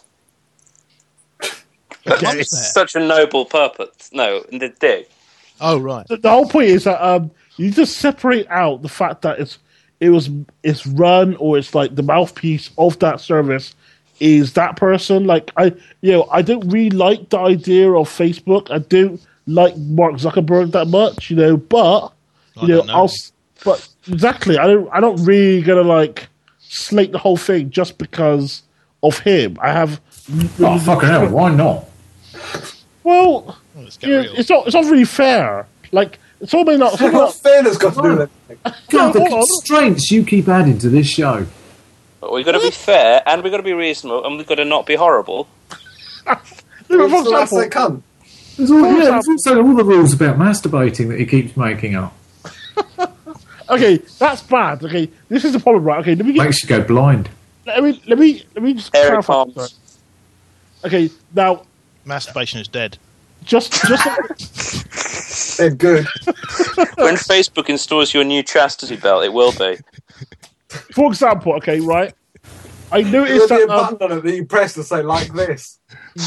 okay. It's such a noble purpose. No, in the dig. Oh, right. the, the whole point is that um, you just separate out the fact that it's it was it's run, or it's like the mouthpiece of that service is that person. Like I, you know, I don't really like the idea of Facebook. I don't like Mark Zuckerberg that much, you know. But I you know, don't know. I'll. s- But exactly, I don't. I don't really gonna like slate the whole thing just because of him. I have. Oh, fucking hell, why not? Well, Oh, let's get you know, real. it's not. It's not really fair. Like it's all may not. It's all may What not fairness got to do with it? God, the hold on. constraints you keep adding to this show. But we've got to be fair, and we've got to be reasonable, and we've got to not be horrible. For That's the last example- they come. There's, all, For yeah, example- there's also all the rules about masturbating that he keeps making up. Okay, that's bad. Okay, this is the problem, right? Okay, let me get, Makes you go blind. let me let me let me just Eric clarify. Holmes. Sorry. Okay, now Masturbation is dead. just just They're good. When Facebook installs your new chastity belt, it will be. for example, okay, right? I There'll noticed be a that. Um, button on it that you press to say like this.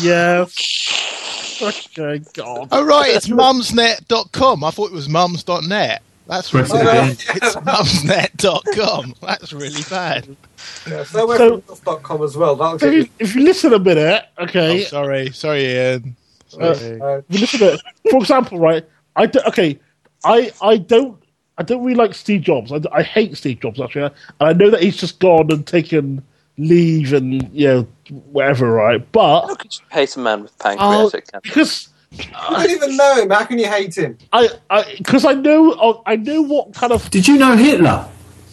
yes. Okay, God. Oh, right. It's mumsnet dot com. I thought it was mums dot net. That's Press really it bad. again. It's mumsnet dot com. That's really bad. Yeah, so we're So- from dot com as well. That'll If get you, you. if you listen a minute, okay, Oh, sorry. Sorry, Ian. Sorry. Uh, if you listen a for example, right? I do, okay, I I don't I don't really like Steve Jobs. I, I hate Steve Jobs actually, and I know that he's just gone and taken leave and you know whatever, right? How But could you hate a man with I'll, pancreatic cancer? because you don't even know him. How can you hate him? I I because I know I know what kind of Did you know Hitler?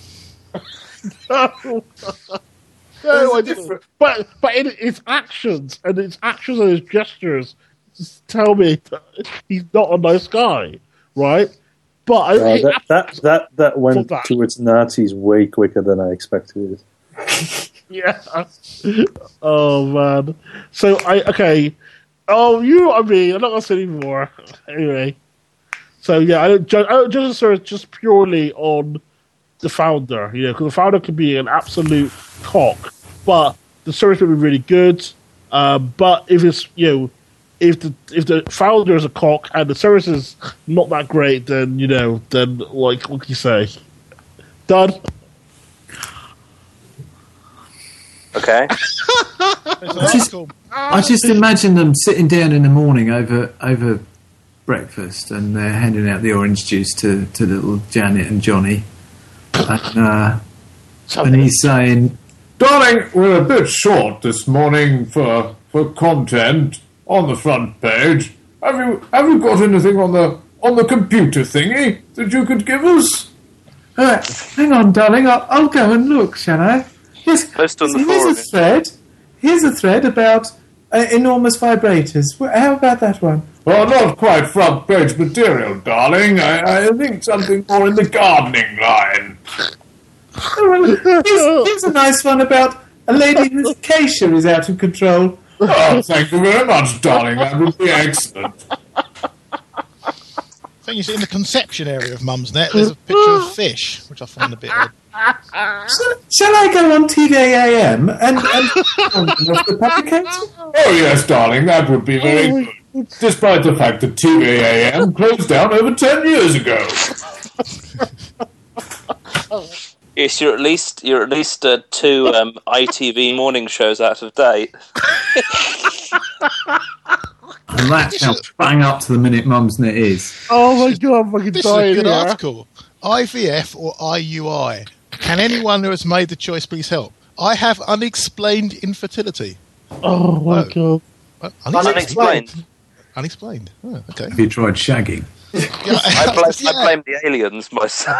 no, There's I a didn't. different- But but in its actions and its actions and his gestures just tell me that he's not a nice guy, right? But I Uh, hate that, that that that went that. towards Nazis way quicker than I expected. yeah. Oh man. So I okay. Oh, you know what I mean. I'm not gonna say anymore. Anyway. So yeah, I don't judge. I don't judge the service just purely on the founder. You know, because the founder could be an absolute cock, but the service would be really good. Um, but if it's you know, if the if the founder is a cock and the service is not that great, then you know, then like what can you say? Done. Okay. That's just- cool. I just imagine them sitting down in the morning over over breakfast, and they're handing out the orange juice to, to little Janet and Johnny, and, uh, and he's saying, "Darling, we're a bit short this morning for for content on the front page. Have you have you got anything on the on the computer thingy that you could give us? Uh, hang on, darling. I'll, I'll go and look, shall I? Yes. Post on the Here's forum. a thread. Here's a thread about uh, enormous vibrators. Well, how about that one? Well, not quite front page material, darling. I, I think something more in the gardening line. Oh, well, here's, here's a nice one about a lady whose acacia is out of control. Oh, thank you very much, darling. That would be excellent. I think you see in the conception area of Mumsnet, there's a picture of fish, which I find a bit odd. Shall, shall I go on T V A M and, and off the publication? Oh, yes, darling. That would be very good. Despite the fact that T V A M closed down over ten years ago. Yes, you're at least you're at least uh, two um, I T V morning shows out of date. And that's how bang up to the minute Mumsnet is. Oh my god, I'm fucking This is a dying good here. article. I V F or I U I? Can anyone who has made the choice please help? I have unexplained infertility. Oh my Oh. god. Uh, Unexplained. Unexplained. Unexplained. Oh, okay. Have you tried shagging? Yeah, I blame, yeah. I blame the aliens myself.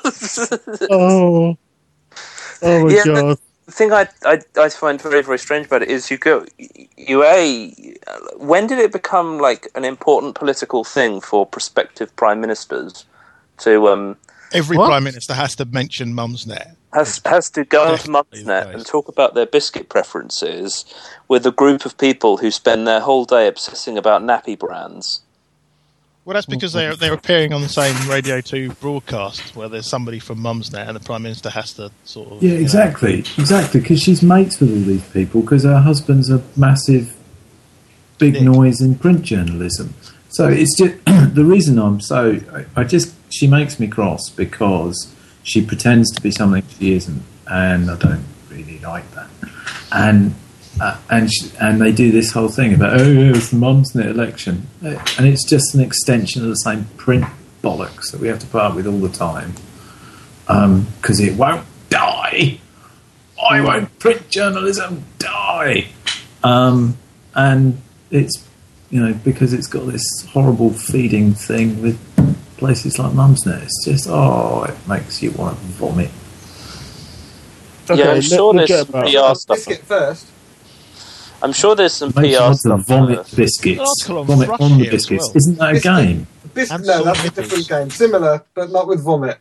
Oh. Oh my Yeah, god. The thing I, I I find very very strange about it is you go you a when did it become like an important political thing for prospective prime ministers to um Every What? prime minister has to mention Mumsnet. has has to go onto Definitely the Mumsnet case. and talk about their biscuit preferences with a group of people who spend their whole day obsessing about nappy brands. Well, that's because they're they're appearing on the same Radio two broadcast where there's somebody from Mumsnet and the prime minister has to sort of Yeah, you know, exactly. Exactly, because she's mates with all these people because her husband's a massive big Dick. noise in print journalism. So it's just the reason I'm so I, I just she makes me cross because she pretends to be something she isn't, and I don't really like that. And uh, and she, and they do this whole thing about oh yeah, it's the Mumsnet election, Uh, and it's just an extension of the same print bollocks that we have to put up with all the time because it won't die. I won't print journalism die. Um, and it's, you know, because it's got this horrible feeding thing with places like Mumsnet. It's just, oh, it makes you want to vomit. Yeah, I'm let- sure let's there's get some about- P R stuff. Biscuit first. I'm sure there's some It makes P you R want to stuff. vomit uh, biscuits. Article on Vomit Thrush on the here as biscuits. well. Isn't that a Biscuit. game? Bis- And no, that's a some different nipples. game. Similar, but not with vomit.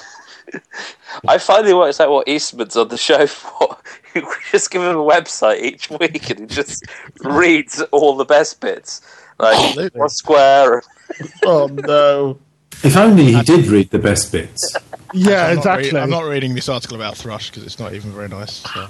I finally worked out what Eastman's on the show for. We just give him a website each week and he just reads all the best bits. Like Absolutely. one square. Oh no. If only he did read the best bits. Yeah, I'm not, exactly. re- I'm not reading this article about Thrush because it's not even very nice. So.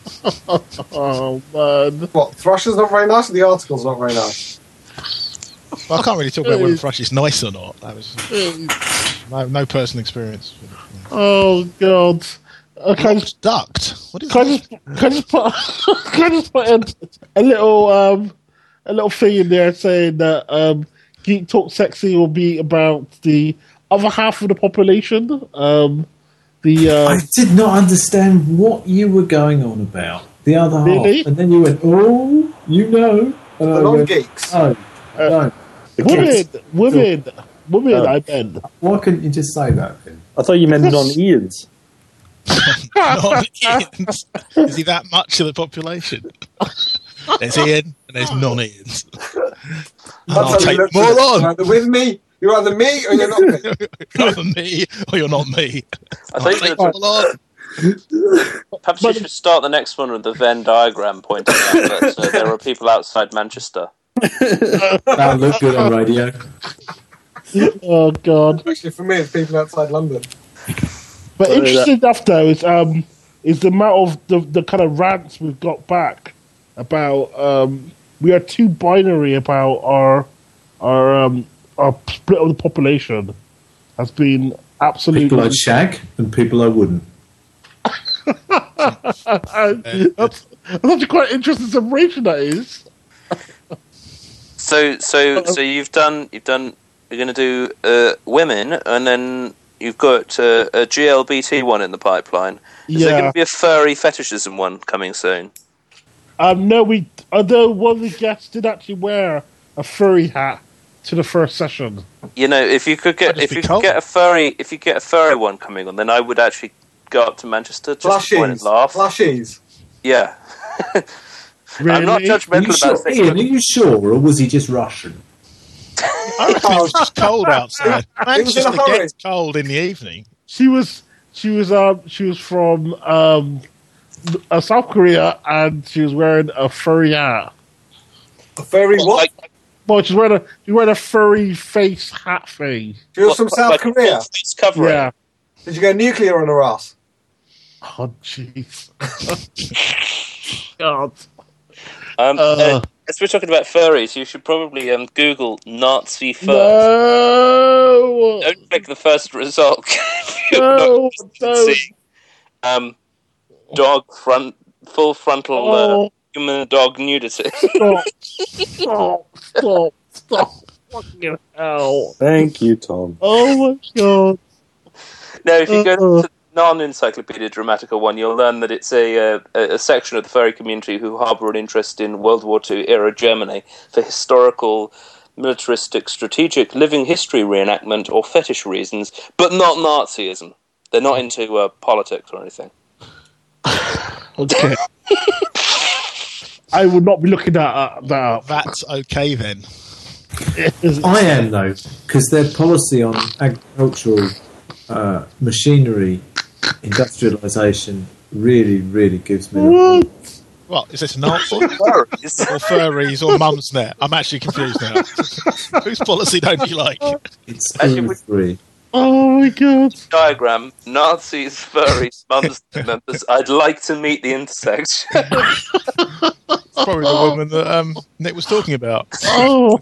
Oh man. What? Thrush is not very nice, and the article's not very nice. Well, I can't really talk about whether Thrush is nice or not. That was no, no personal experience. Oh god. Okay, I just, Ducked. What is can I that? just, can I just put, can I just put in a little, um, a little thing in there saying that um, Geek Talk Sexy will be about the other half of the population. Um, the uh, I did not understand what you were going on about. The other Really? half. And then you went, oh, you know. And The I went, non-geeks. oh, no. The women, kids. women, women. Oh. I meant. Why couldn't you just say that then? I thought you meant non-Ians. Non-Ians. Is he that much of the population? There's Ian and there's non-Ians. That's I'll how we take look more at it. on. You're either with me, you're either me, or you're not me. You're either me or you're not me. I I'll think take that- more on. Perhaps you should start the next one with the Venn diagram pointing out that uh, there are people outside Manchester. That looked good on radio. Oh god. Actually, for me, it's people outside London. But Uh, interesting enough, though, is um is the amount of the the kind of rants we've got back about um we are too binary about our our um our split of the population has been absolutely. People I'd shag and people I wouldn't. that's, that's actually quite interesting separation that is. So, so, so you've done, you've done. You're going to do uh, women, and then you've got uh, a G L B T one in the pipeline. Is there going Yeah. to be a furry fetishism one coming soon? Um, no, we although one of the guests did actually wear a furry hat to the first session. You know, if you could get That'd if be you could cold. get a furry if you get a furry one coming on, then I would actually go up to Manchester just to point and Plushies. laugh. Plushies. Yeah. Really? I'm not Are judgmental you, about sure, things. Ian, are you sure, or was he just Russian? I reckon it was just cold outside. It was in a Manchester hurry. gets cold in the evening. She was she was um she was from um uh, South Korea, and she was wearing a furry hat. A furry what? Like, Well, she's wearing a she's wearing a furry face hat thing. She was what- from South like a Korea. full face covering. Yeah. Did you go nuclear on her ass? Oh jeez. God. Um, Uh. uh, as we're talking about furries, you should probably um, Google Nazi fur. No. Don't click the first result. You're No. not No. seeing, um, dog front, full frontal uh, Oh, human dog nudity. stop. Stop. Stop. Stop. Fucking hell. Thank you, Tom. Oh my god. Now, if you go Uh-uh. to the non-Encyclopedia Dramatica one, you'll learn that it's a, uh, a, a section of the furry community who harbour an interest in World War Two era Germany for historical, militaristic, strategic, living history reenactment or fetish reasons, but not Nazism. They're not into uh, politics or anything. Okay. I would not be looking that up. That up. That's okay then. I am, though, because their policy on agricultural uh, machinery industrialisation really, really gives me the What? What, is this an answer? Furries. Or furries or Mumsnet? I'm actually confused now. Whose policy don't you like? It's Actually, all we- three. Oh my god. Diagram, Nazis, furries, mums members. I'd like to meet the intersection. It's probably the woman that um, Nick was talking about. Oh.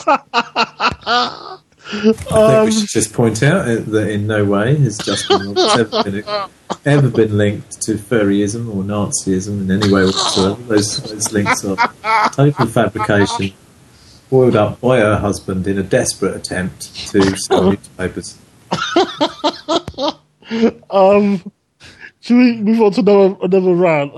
I think um, we should just point out uh, that in no way has Justin Roberts ever been, ever been linked to furryism or Nazism in any way whatsoever. Those, those links are total fabrication, boiled up by her husband in a desperate attempt to sell newspapers. um, should we move on to another, another rant?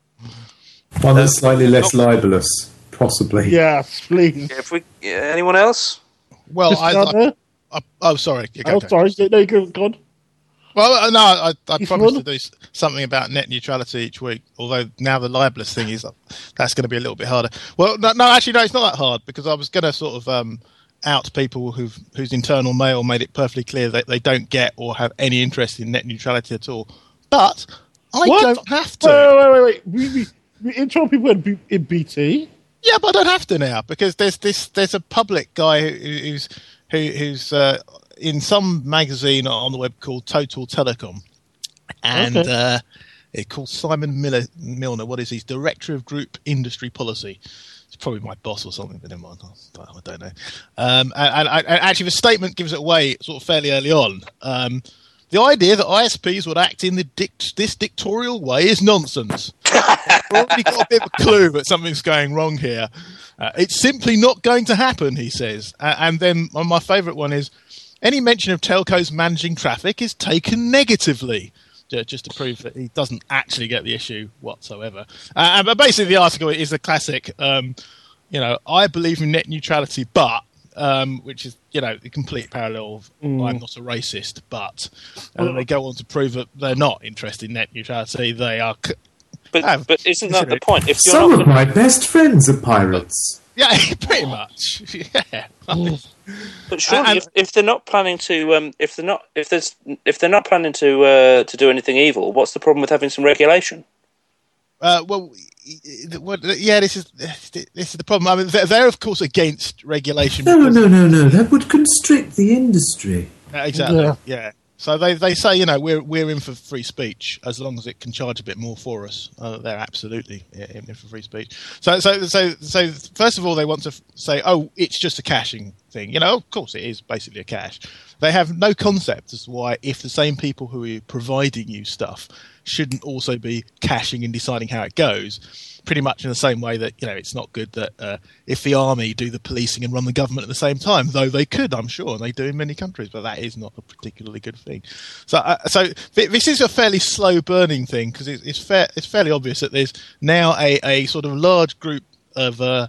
One that's slightly less libelous, possibly. Yes, please. If we, yeah, anyone else? Well, Just I, down I, there? I, oh, sorry. You go, Oh, go. sorry. No, you go, go on. Well, uh, no, I, I If promised you to do s- something about net neutrality each week. Although now the libelous thing is, that's going to be a little bit harder. Well, no, no, actually, no, it's not that hard because I was going to sort of um, out people who've, whose internal mail made it perfectly clear that they don't get or have any interest in net neutrality at all. But I What? don't have to. Wait, wait, wait, wait. We, we, we intro people in, B, in B T. Yeah, but I don't have to now because there's this there's a public guy who, who's who, who's uh, in some magazine on the web called Total Telecom, and Okay. uh, it's called Simon Miller, Milner. What is he? He's Director of Group Industry Policy. It's probably my boss or something, but never mind. I, I don't know. Um, and, and, and actually, the statement gives it away sort of fairly early on. Um, the idea that I S Ps would act in the dict- this dictatorial way is nonsense. I've already got a bit of a clue that something's going wrong here. Uh, it's simply not going to happen, he says. Uh, and then uh, my favourite one is, any mention of telcos managing traffic is taken negatively, ju- just to prove that he doesn't actually get the issue whatsoever. Uh, but basically the article is the classic, um, you know, I believe in net neutrality, but... Um, which is, you know, the complete parallel of Mm. I'm not a racist, but and then they go on to prove that they're not interested in net neutrality. They are, c- But, Have- but isn't that the consider it. point? If you're Some not of my best friends are pirates. yeah, pretty much, yeah. But surely, And- if, if they're not planning to, um, if they're not, if there's, if they're not planning to uh, to do anything evil, what's the problem with having some regulation? Uh, well, y- y- what- yeah, this is this is the problem. I mean, they're, they're of course against regulation. No, because- no, no, no. That would constrict the industry. Uh, exactly. Yeah. Yeah. So they, they say, you know, we're we're in for free speech as long as it can charge a bit more for us. Uh, they're absolutely in for free speech. So so so so first of all, they want to f- say, oh, it's just a caching thing. You know, of course it is basically a cache. They have no concept as to why, if the same people who are providing you stuff shouldn't also be caching and deciding how it goes. Pretty much in the same way that, you know, it's not good that uh, if the army do the policing and run the government at the same time, though they could, I'm sure, and they do in many countries, but that is not a particularly good thing. So, uh, so th- this is a fairly slow burning thing because it's, it's fair, it's fairly obvious that there's now a, a sort of large group of uh,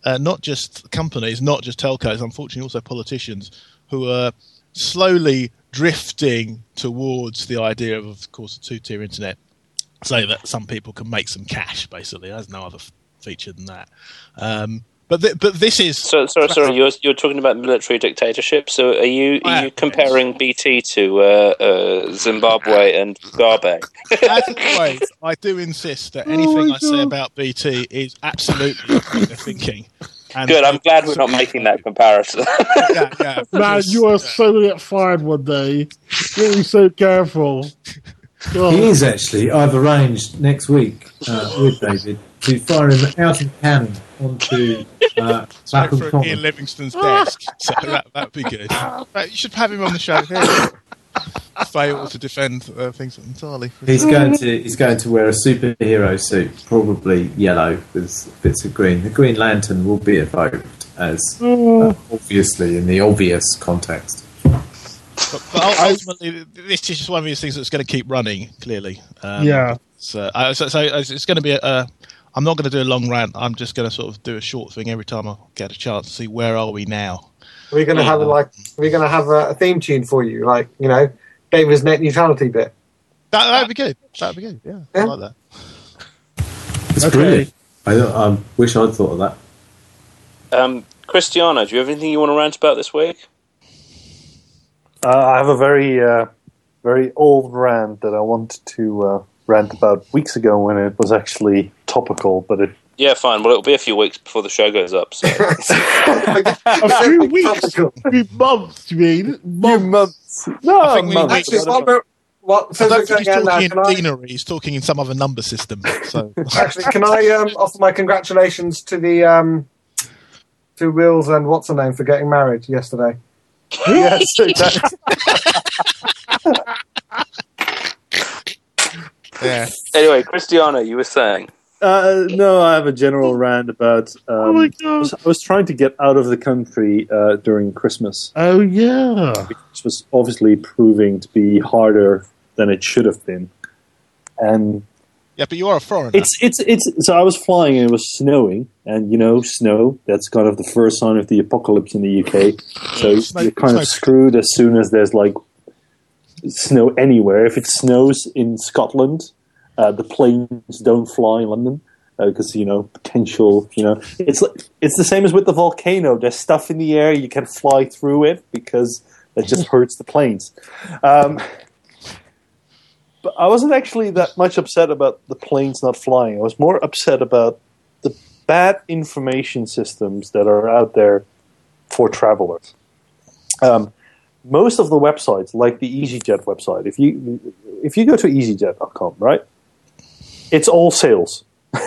uh, not just companies, not just telcos, unfortunately also politicians, who are slowly drifting towards the idea of, of course, a two-tier internet, so that some people can make some cash, basically. There's no other f- feature than that. Um, but th- but this is... So, sorry, sorry, you're, you're talking about military dictatorship, so are you are you comparing B T to uh, uh, Zimbabwe and Mugabe? As always, I do insist that anything Oh I say about B T is absolutely what they're thinking. And Good, I'm glad we're not making that comparison. yeah, yeah, Man, because- you are so going to get fired one day. You'll be so careful. God. He is actually. I've arranged next week uh, with David to fire him out of cannon onto uh, Straight Clapham for Ian Common. Livingston's desk, so that that'd be good. Right, you should have him on the show here. Fail to defend uh, things entirely. He's going to he's going to wear a superhero suit, probably yellow with bits of green. The Green Lantern will be evoked as uh, obviously in the obvious context. But, but ultimately, this is just one of these things that's going to keep running. Clearly, um, Yeah. So, uh, so, so it's going to be a. a I'm not going to do a long rant. I'm just going to sort of do a short thing every time I get a chance to see where are we now. Are we going to have a, like? Are we going to have a, a theme tune for you, like you know, David's net neutrality bit? That that'd be good. That'd be good. Yeah, Yeah. I like that. It's Okay. brilliant. I, I wish I'd thought of that. um, Cristiano, do you have anything you want to rant about this week? Uh, I have a very, uh, very old rant that I wanted to uh, rant about weeks ago when it was actually topical, but it. Yeah, fine. Well, it'll be a few weeks before the show goes up. So. A few weeks, a few months, you mean? Months. months. No, I think we- months. Actually, I don't one more- what? I Since don't we're think he's going out now, talking can in I, deanery. He's talking in some other number system. So actually, can I um, offer my congratulations to the um, to Wills and what's her name for getting married yesterday? Yes, exactly. yeah, Anyway, Cristiano, you were saying. Uh, no, I have a general rant about. Um, Oh my I, God. was, I was trying to get out of the country uh, during Christmas, Oh, yeah. which was obviously proving to be harder than it should have been. And yeah, but you are a foreigner. it's it's it's. So I was flying and it was snowing, and you know, snow. That's kind of the first sign of the apocalypse in the U K. So Snow- you're kind snow- of screwed as soon as there's like snow anywhere. If it snows in Scotland, uh, the planes don't fly in London because uh, you know potential. You know, it's like it's the same as with the volcano. There's stuff in the air you can fly through it because that just hurts the planes. Um, but I wasn't actually that much upset about the planes not flying. I was more upset about the bad information systems that are out there for travelers. Um, most of the websites, like the EasyJet website, if you if you go to easyjet dot com, right, it's all sales.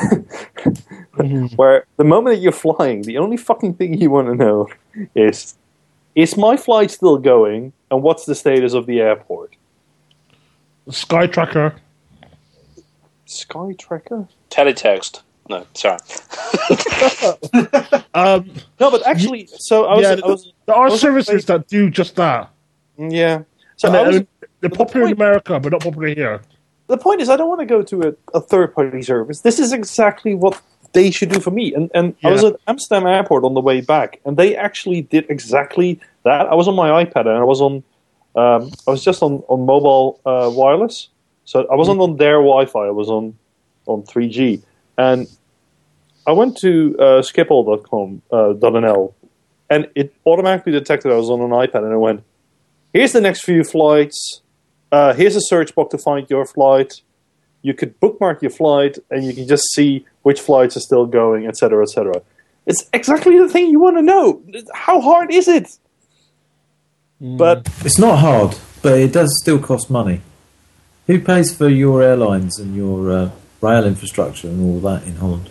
Where the moment that you're flying, the only fucking thing you want to know is, is my flight still going, and what's the status of the airport? Sky Tracker. Sky Tracker? Teletext. No, sorry. Um, No, but actually, so I was, yeah, I was there are was- services that do just that. yeah. So And I was, they're, they're popular in America, but not popular here. the point is, I don't want to go to a, a third-party service. This is exactly what they should do for me. And and I was Yeah. at Amsterdam Airport on the way back, and they actually did exactly that. I was on my iPad, and I was on, um, I was just on on mobile uh, wireless. So I wasn't on their Wi-Fi. I was on on three G, and I went to uh, Schiphol dot com uh, .nl, and it automatically detected I was on an iPad, and it went, "Here's the next few flights. Uh, here's a search box to find your flight. You could bookmark your flight, and you can just see which flights are still going, et cetera, et cetera" It's exactly the thing you want to know. How hard is it? But It's not hard, but it does still cost money. Who pays for your airlines and your uh, rail infrastructure and all that in Holland?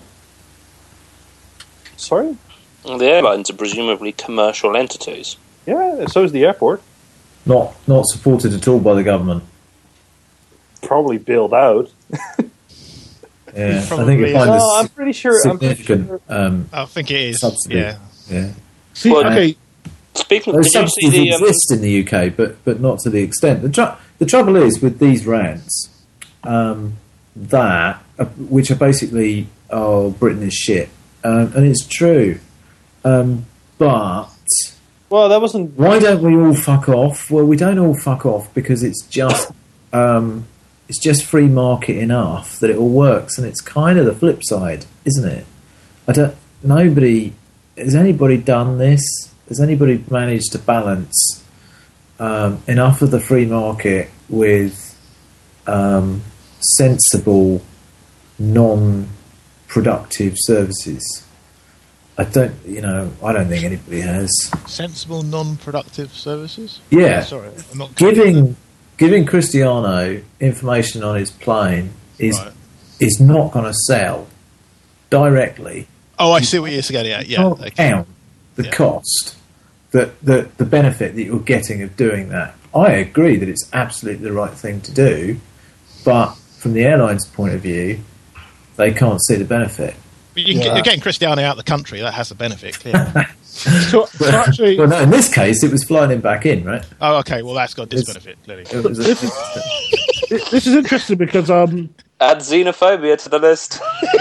sorry, Well, the airlines are presumably commercial entities. yeah. So is the airport. Not not supported at all by the government. Probably bailed out. Yeah, I think Probably you is. find No, this I'm pretty sure. I'm pretty significant. sure. Um, I think it is. Subsidy. Yeah. yeah, See, Well, okay, Speaking, those did you see subsidies the? Um, exist in the U K, but but not to the extent. The tr- the trouble is with these rants um, that uh, which are basically oh Britain is shit, um, and it's true. Um, but Well, that wasn't. why don't we all fuck off? Well, we don't all fuck off because it's just um, it's just free market enough that it all works, and it's kind of the flip side, isn't it? I don't. Nobody has anybody done this. Has anybody managed to balance um, enough of the free market with um, sensible, non-productive services? I don't, you know, I don't think anybody has. Sensible, non-productive services. Yeah, Sorry, I'm not giving giving Cristiano information on his plane is Right. is not going to sell directly. Oh, I see what you're getting at. Yeah. Can't Okay. count the Yeah. cost, the, the the benefit that you're getting of doing that. I agree that it's absolutely the right thing to do, but from the airline's point of view, they can't see the benefit. But you can get, Yeah. you're getting Cristiano out of the country. That has a benefit, clearly. So, so actually, Well, no, in this case, it was flying him back in, right? Oh, okay. Well, that's got It's- disbenefit, clearly. It was a- this this is interesting because um, Add xenophobia to the list.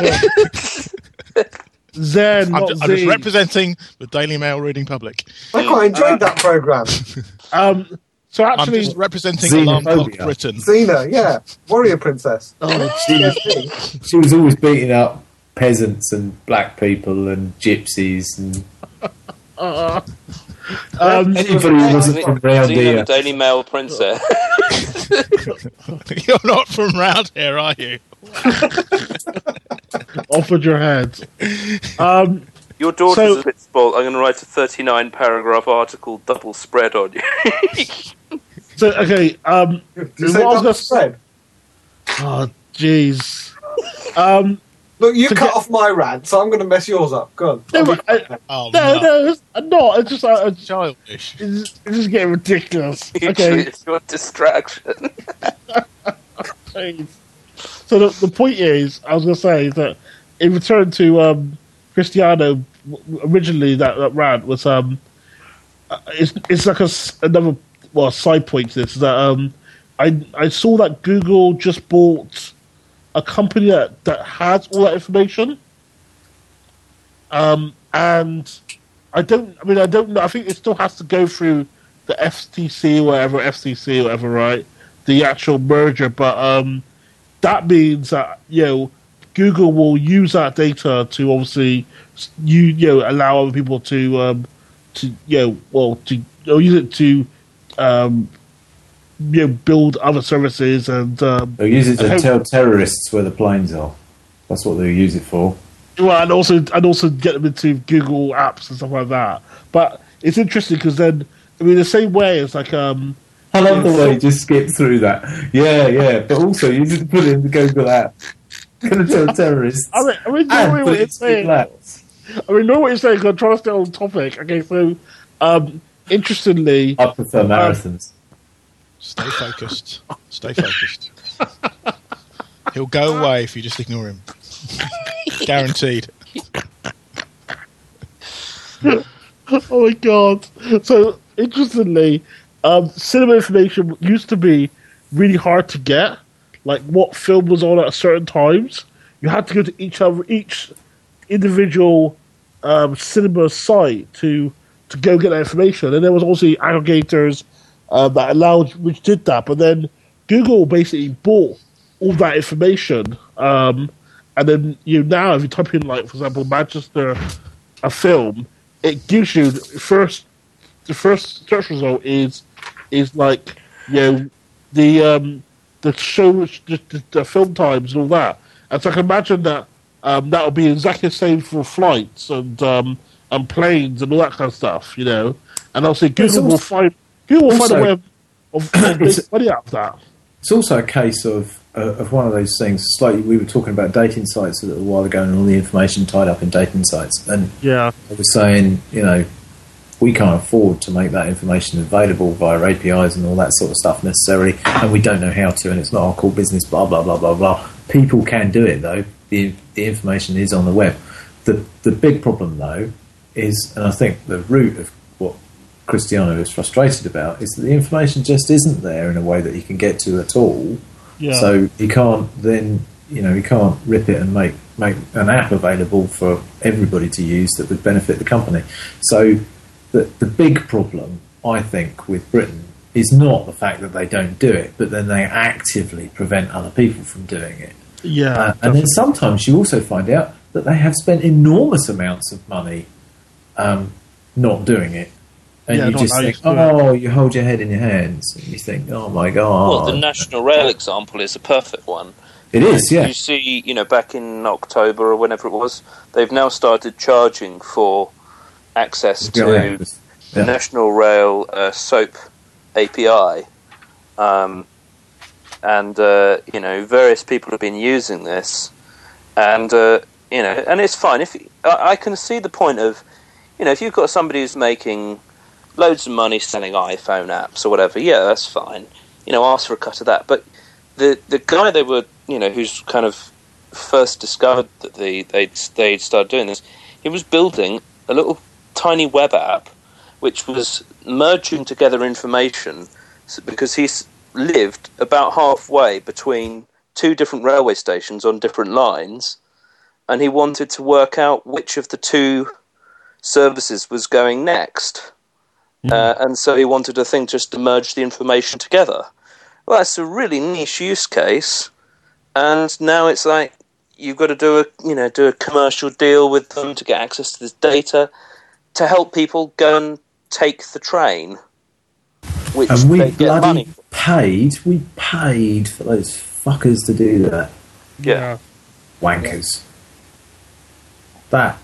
Zen, I'm, not ju- I'm just Z. representing the Daily Mail reading public. I quite enjoyed that program. um, so I'm actually, just representing Alarm Clock Xenophobia. Britain. Xena, yeah, warrior princess. oh, she, was, she was always beating up peasants and black people and gypsies and uh, um, anybody who wasn't from round Xena, the here. Daily Mail princess. You're not from round here, are you? offered your head. Um, Your daughter's So- a bit spoiled. I'm going to write a thirty-nine paragraph article, double spread on you. so okay, um, Did you say What I was double gonna- spread? oh jeez. Um, Look, you To cut get- off my rant, so I'm going to mess yours up. Go on. no, but I, Oh, no, no. no, it's not. It's just, uh, it's, Childish. it's it's just getting ridiculous. Usually Okay, it's your distraction. jeez. So the, the point is, I was going to say that in return to um, Cristiano, w- originally that, that rant was um, uh, it's it's like a s another well side point to this is that um, I I saw that Google just bought a company that, that has all that information, um, and I don't. I mean, I don't know. I think it still has to go through the F T C or whatever, F C C or whatever, right? The actual merger, but um, that means that you know Google will use that data to obviously you you know allow other people to um, to you know well to or use it to um, you know build other services and um, They'll use it to I hope- tell terrorists where the planes are. That's what they'll use it for. well, and also and also get them into Google apps and stuff like that. But it's interesting because then I mean the same way it's like um. I love the way you just skip through that. Yeah, yeah. But also, you just put it in the Google app. Going to tell terrorists. I mean, I mean, know and what put you're it in saying. labs. I mean, know what you're saying. I'm trying to stay on topic. Okay, so um, interestingly, I prefer marathons. Stay focused. Stay focused. He'll go away if you just ignore him. Guaranteed. oh my god! So interestingly, um, cinema information used to be really hard to get. Like what film was on at certain times, you had to go to each other, each individual um, cinema site to to go get that information. And there was also aggregators uh, that allowed, which did that. But then Google basically bought all that information, um, and then you now, if you type in, like for example, Manchester, a film, it gives you the first. The first search result is is like you know the um, the show the, the, the film times and all that. And so I can imagine that um, that'll be exactly the same for flights and um, and planes and all that kind of stuff, you know. And obviously Google also- will find Google will find a also- way of, of, of making money out of that. It's also a case of uh, of one of those things. Slightly, we were talking about dating sites a little while ago, and all the information tied up in dating sites. And Yeah. I was saying, you know, we can't afford to make that information available via A P Is and all that sort of stuff necessarily, and we don't know how to, and it's not our core business. Blah blah blah blah blah. People can do it though. The the information is on the web. The the big problem though is, and I think the root of what Cristiano is frustrated about is that the information just isn't there in a way that he can get to at all. Yeah. So he can't then, you know, he can't rip it and make make an app available for everybody to use that would benefit the company. So the the big problem, I think, with Britain is not the fact that they don't do it, but then they actively prevent other people from doing it. Yeah, uh, and then sometimes you also find out that they have spent enormous amounts of money um, not doing it. And Yeah, you not just how you think, do it. oh, you hold your head in your hands, and you think, oh my god. Well, the National Rail example is a perfect one. It is, yeah. You see, you know, back in October or whenever it was, they've now started charging for access to Yeah. the Yeah. National Rail uh, SOAP A P I. Um, and, uh, you know, various people have been using this. And, uh, you know, and it's fine. If I, I can see the point of, you know, if you've got somebody who's making loads of money selling iPhone apps or whatever, yeah, that's fine. You know, ask for a cut of that. But the the guy they were, you know, who's kind of first discovered that the they they started doing this, he was building a little tiny web app which was merging together information because he's lived about halfway between two different railway stations on different lines, and he wanted to work out which of the two services was going next. Uh, and so he wanted a thing just to merge the information together. Well, that's a really niche use case, and now it's like you've got to do a you know do a commercial deal with them to get access to this data to help people go and take the train, which And we they get bloody money. paid, we paid for those fuckers to do that. Yeah. Wankers. That.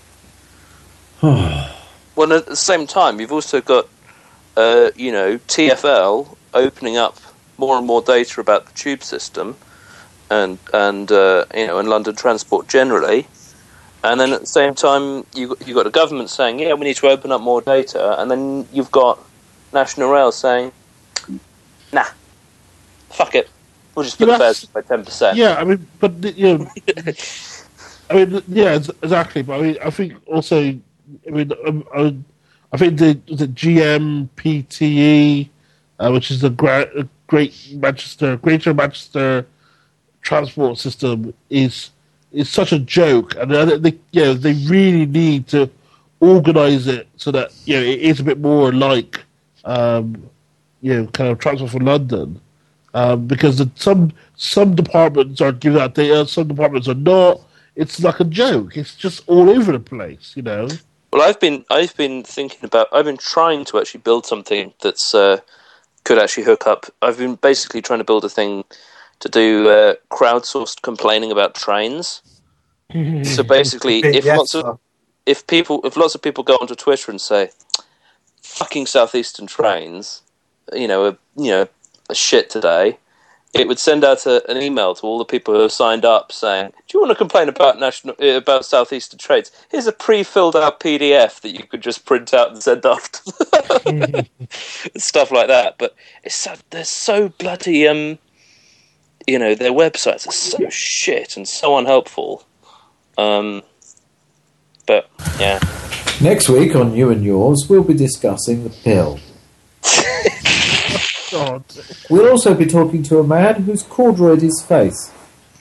Oh. Well, at the same time, you've also got, uh, you know, T F L opening up more and more data about the tube system, and and uh, you know, and London Transport generally, and then at the same time, you you got the government saying, yeah, we need to open up more data, and then you've got National Rail saying, nah, fuck it, we'll just put Yeah, the that's- fares by ten percent. Yeah, I mean, but you know, I mean, yeah, ex- exactly. But I mean, I think also, I mean, um, I, I think the the G M P T E, uh, which is the gra- uh, Great Manchester, Greater Manchester Transport System, is is such a joke, and I think they, you know, they really need to organise it so that you know it is a bit more like, um, you know, kind of Transport for London. Um, because the, some some departments are giving out data, some departments are not. It's like a joke. It's just all over the place, you know. Well, I've been I've been thinking about I've been trying to actually build something that's uh, could actually hook up. I've been basically trying to build a thing to do uh, crowdsourced complaining about trains. So basically, if Yes, lots of sir. if people if lots of people go onto Twitter and say, "Fucking Southeastern trains," you know, a, you know, a shit today. It would send out a, an email to all the people who have signed up saying, "Do you want to complain about national uh, about Southeastern trades? Here's a pre-filled out P D F that you could just print out and send off." To stuff like that. But it's so, they're so bloody um, you know, their websites are so shit and so unhelpful. Um, but yeah, Next week on You and Yours, we'll be discussing the pill. God. We'll also be talking to a man who's corduroyed his face.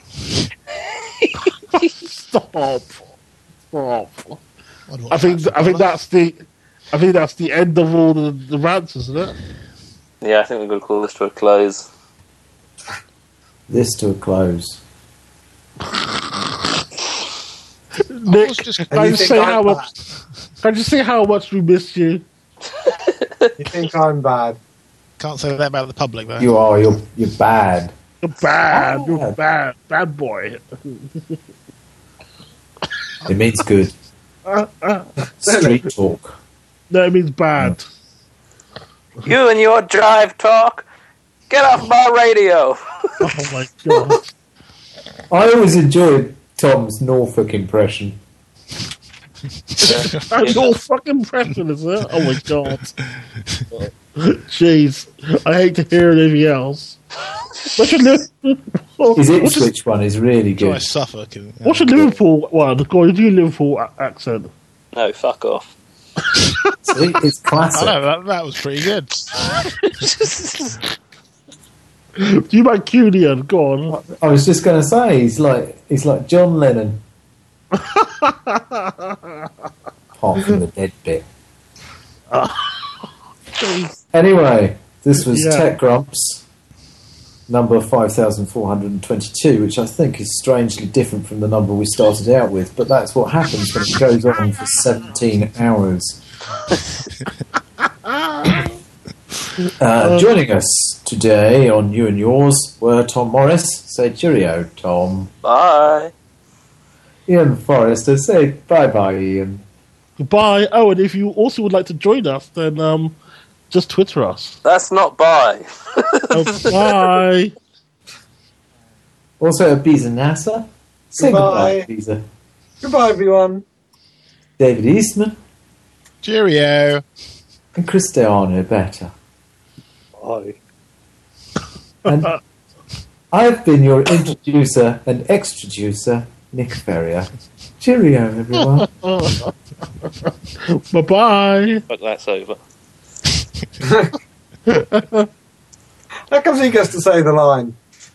Stop. Stop. Wonder what I think that's I think about. that's the I think that's the end of all the, the rants, isn't it? yeah, I think we've got to call this to a close. This to a close. Nick, was just- can And I you just think say I'm how bad? much can I just say how much we missed you? You think I'm bad? Can't say that about the public, though. You are, you're, you're bad. You're bad, Oh. you're bad, bad boy. It means good. Uh, uh, Street talk. no, it means bad. You and your drive talk, get off my radio. Oh my god. I always enjoyed Tom's Norfolk impression. That's all fucking impression, is it? Oh my god. Jeez. I hate to hear anything else. What's your Liverpool? His What's your, Ipswich one is really Try good. Suffolk. And, what's your Liverpool one? Go on, do your Liverpool a- accent. No, fuck off. See, it's I classic. know, that, that was pretty good. Do you like Cudian? Go on. I was just going to say he's like he's like John Lennon, apart from the dead bit. Anyway, this was Yeah. Tech Grumps number five thousand four hundred twenty-two, which I think is strangely different from the number we started out with, but that's what happens when it goes on for seventeen hours. Uh, joining us today on You and Yours were Tom Morris. Say cheerio, Tom. Bye. Ian Forrester. Say bye-bye, Ian. Goodbye. Oh, and if you also would like to join us, then um, just Twitter us. That's not bye. Oh, bye. Also, Abiza Nasser. Say Goodbye. goodbye, Abiza. Goodbye, everyone. David Eastman Cheerio. and Cristiano Better. Bye. And I've been your introducer and extraducer, Nick Ferrier. Cheerio, everyone. Bye-bye. Fuck, that's over. How comes he gets to say the line?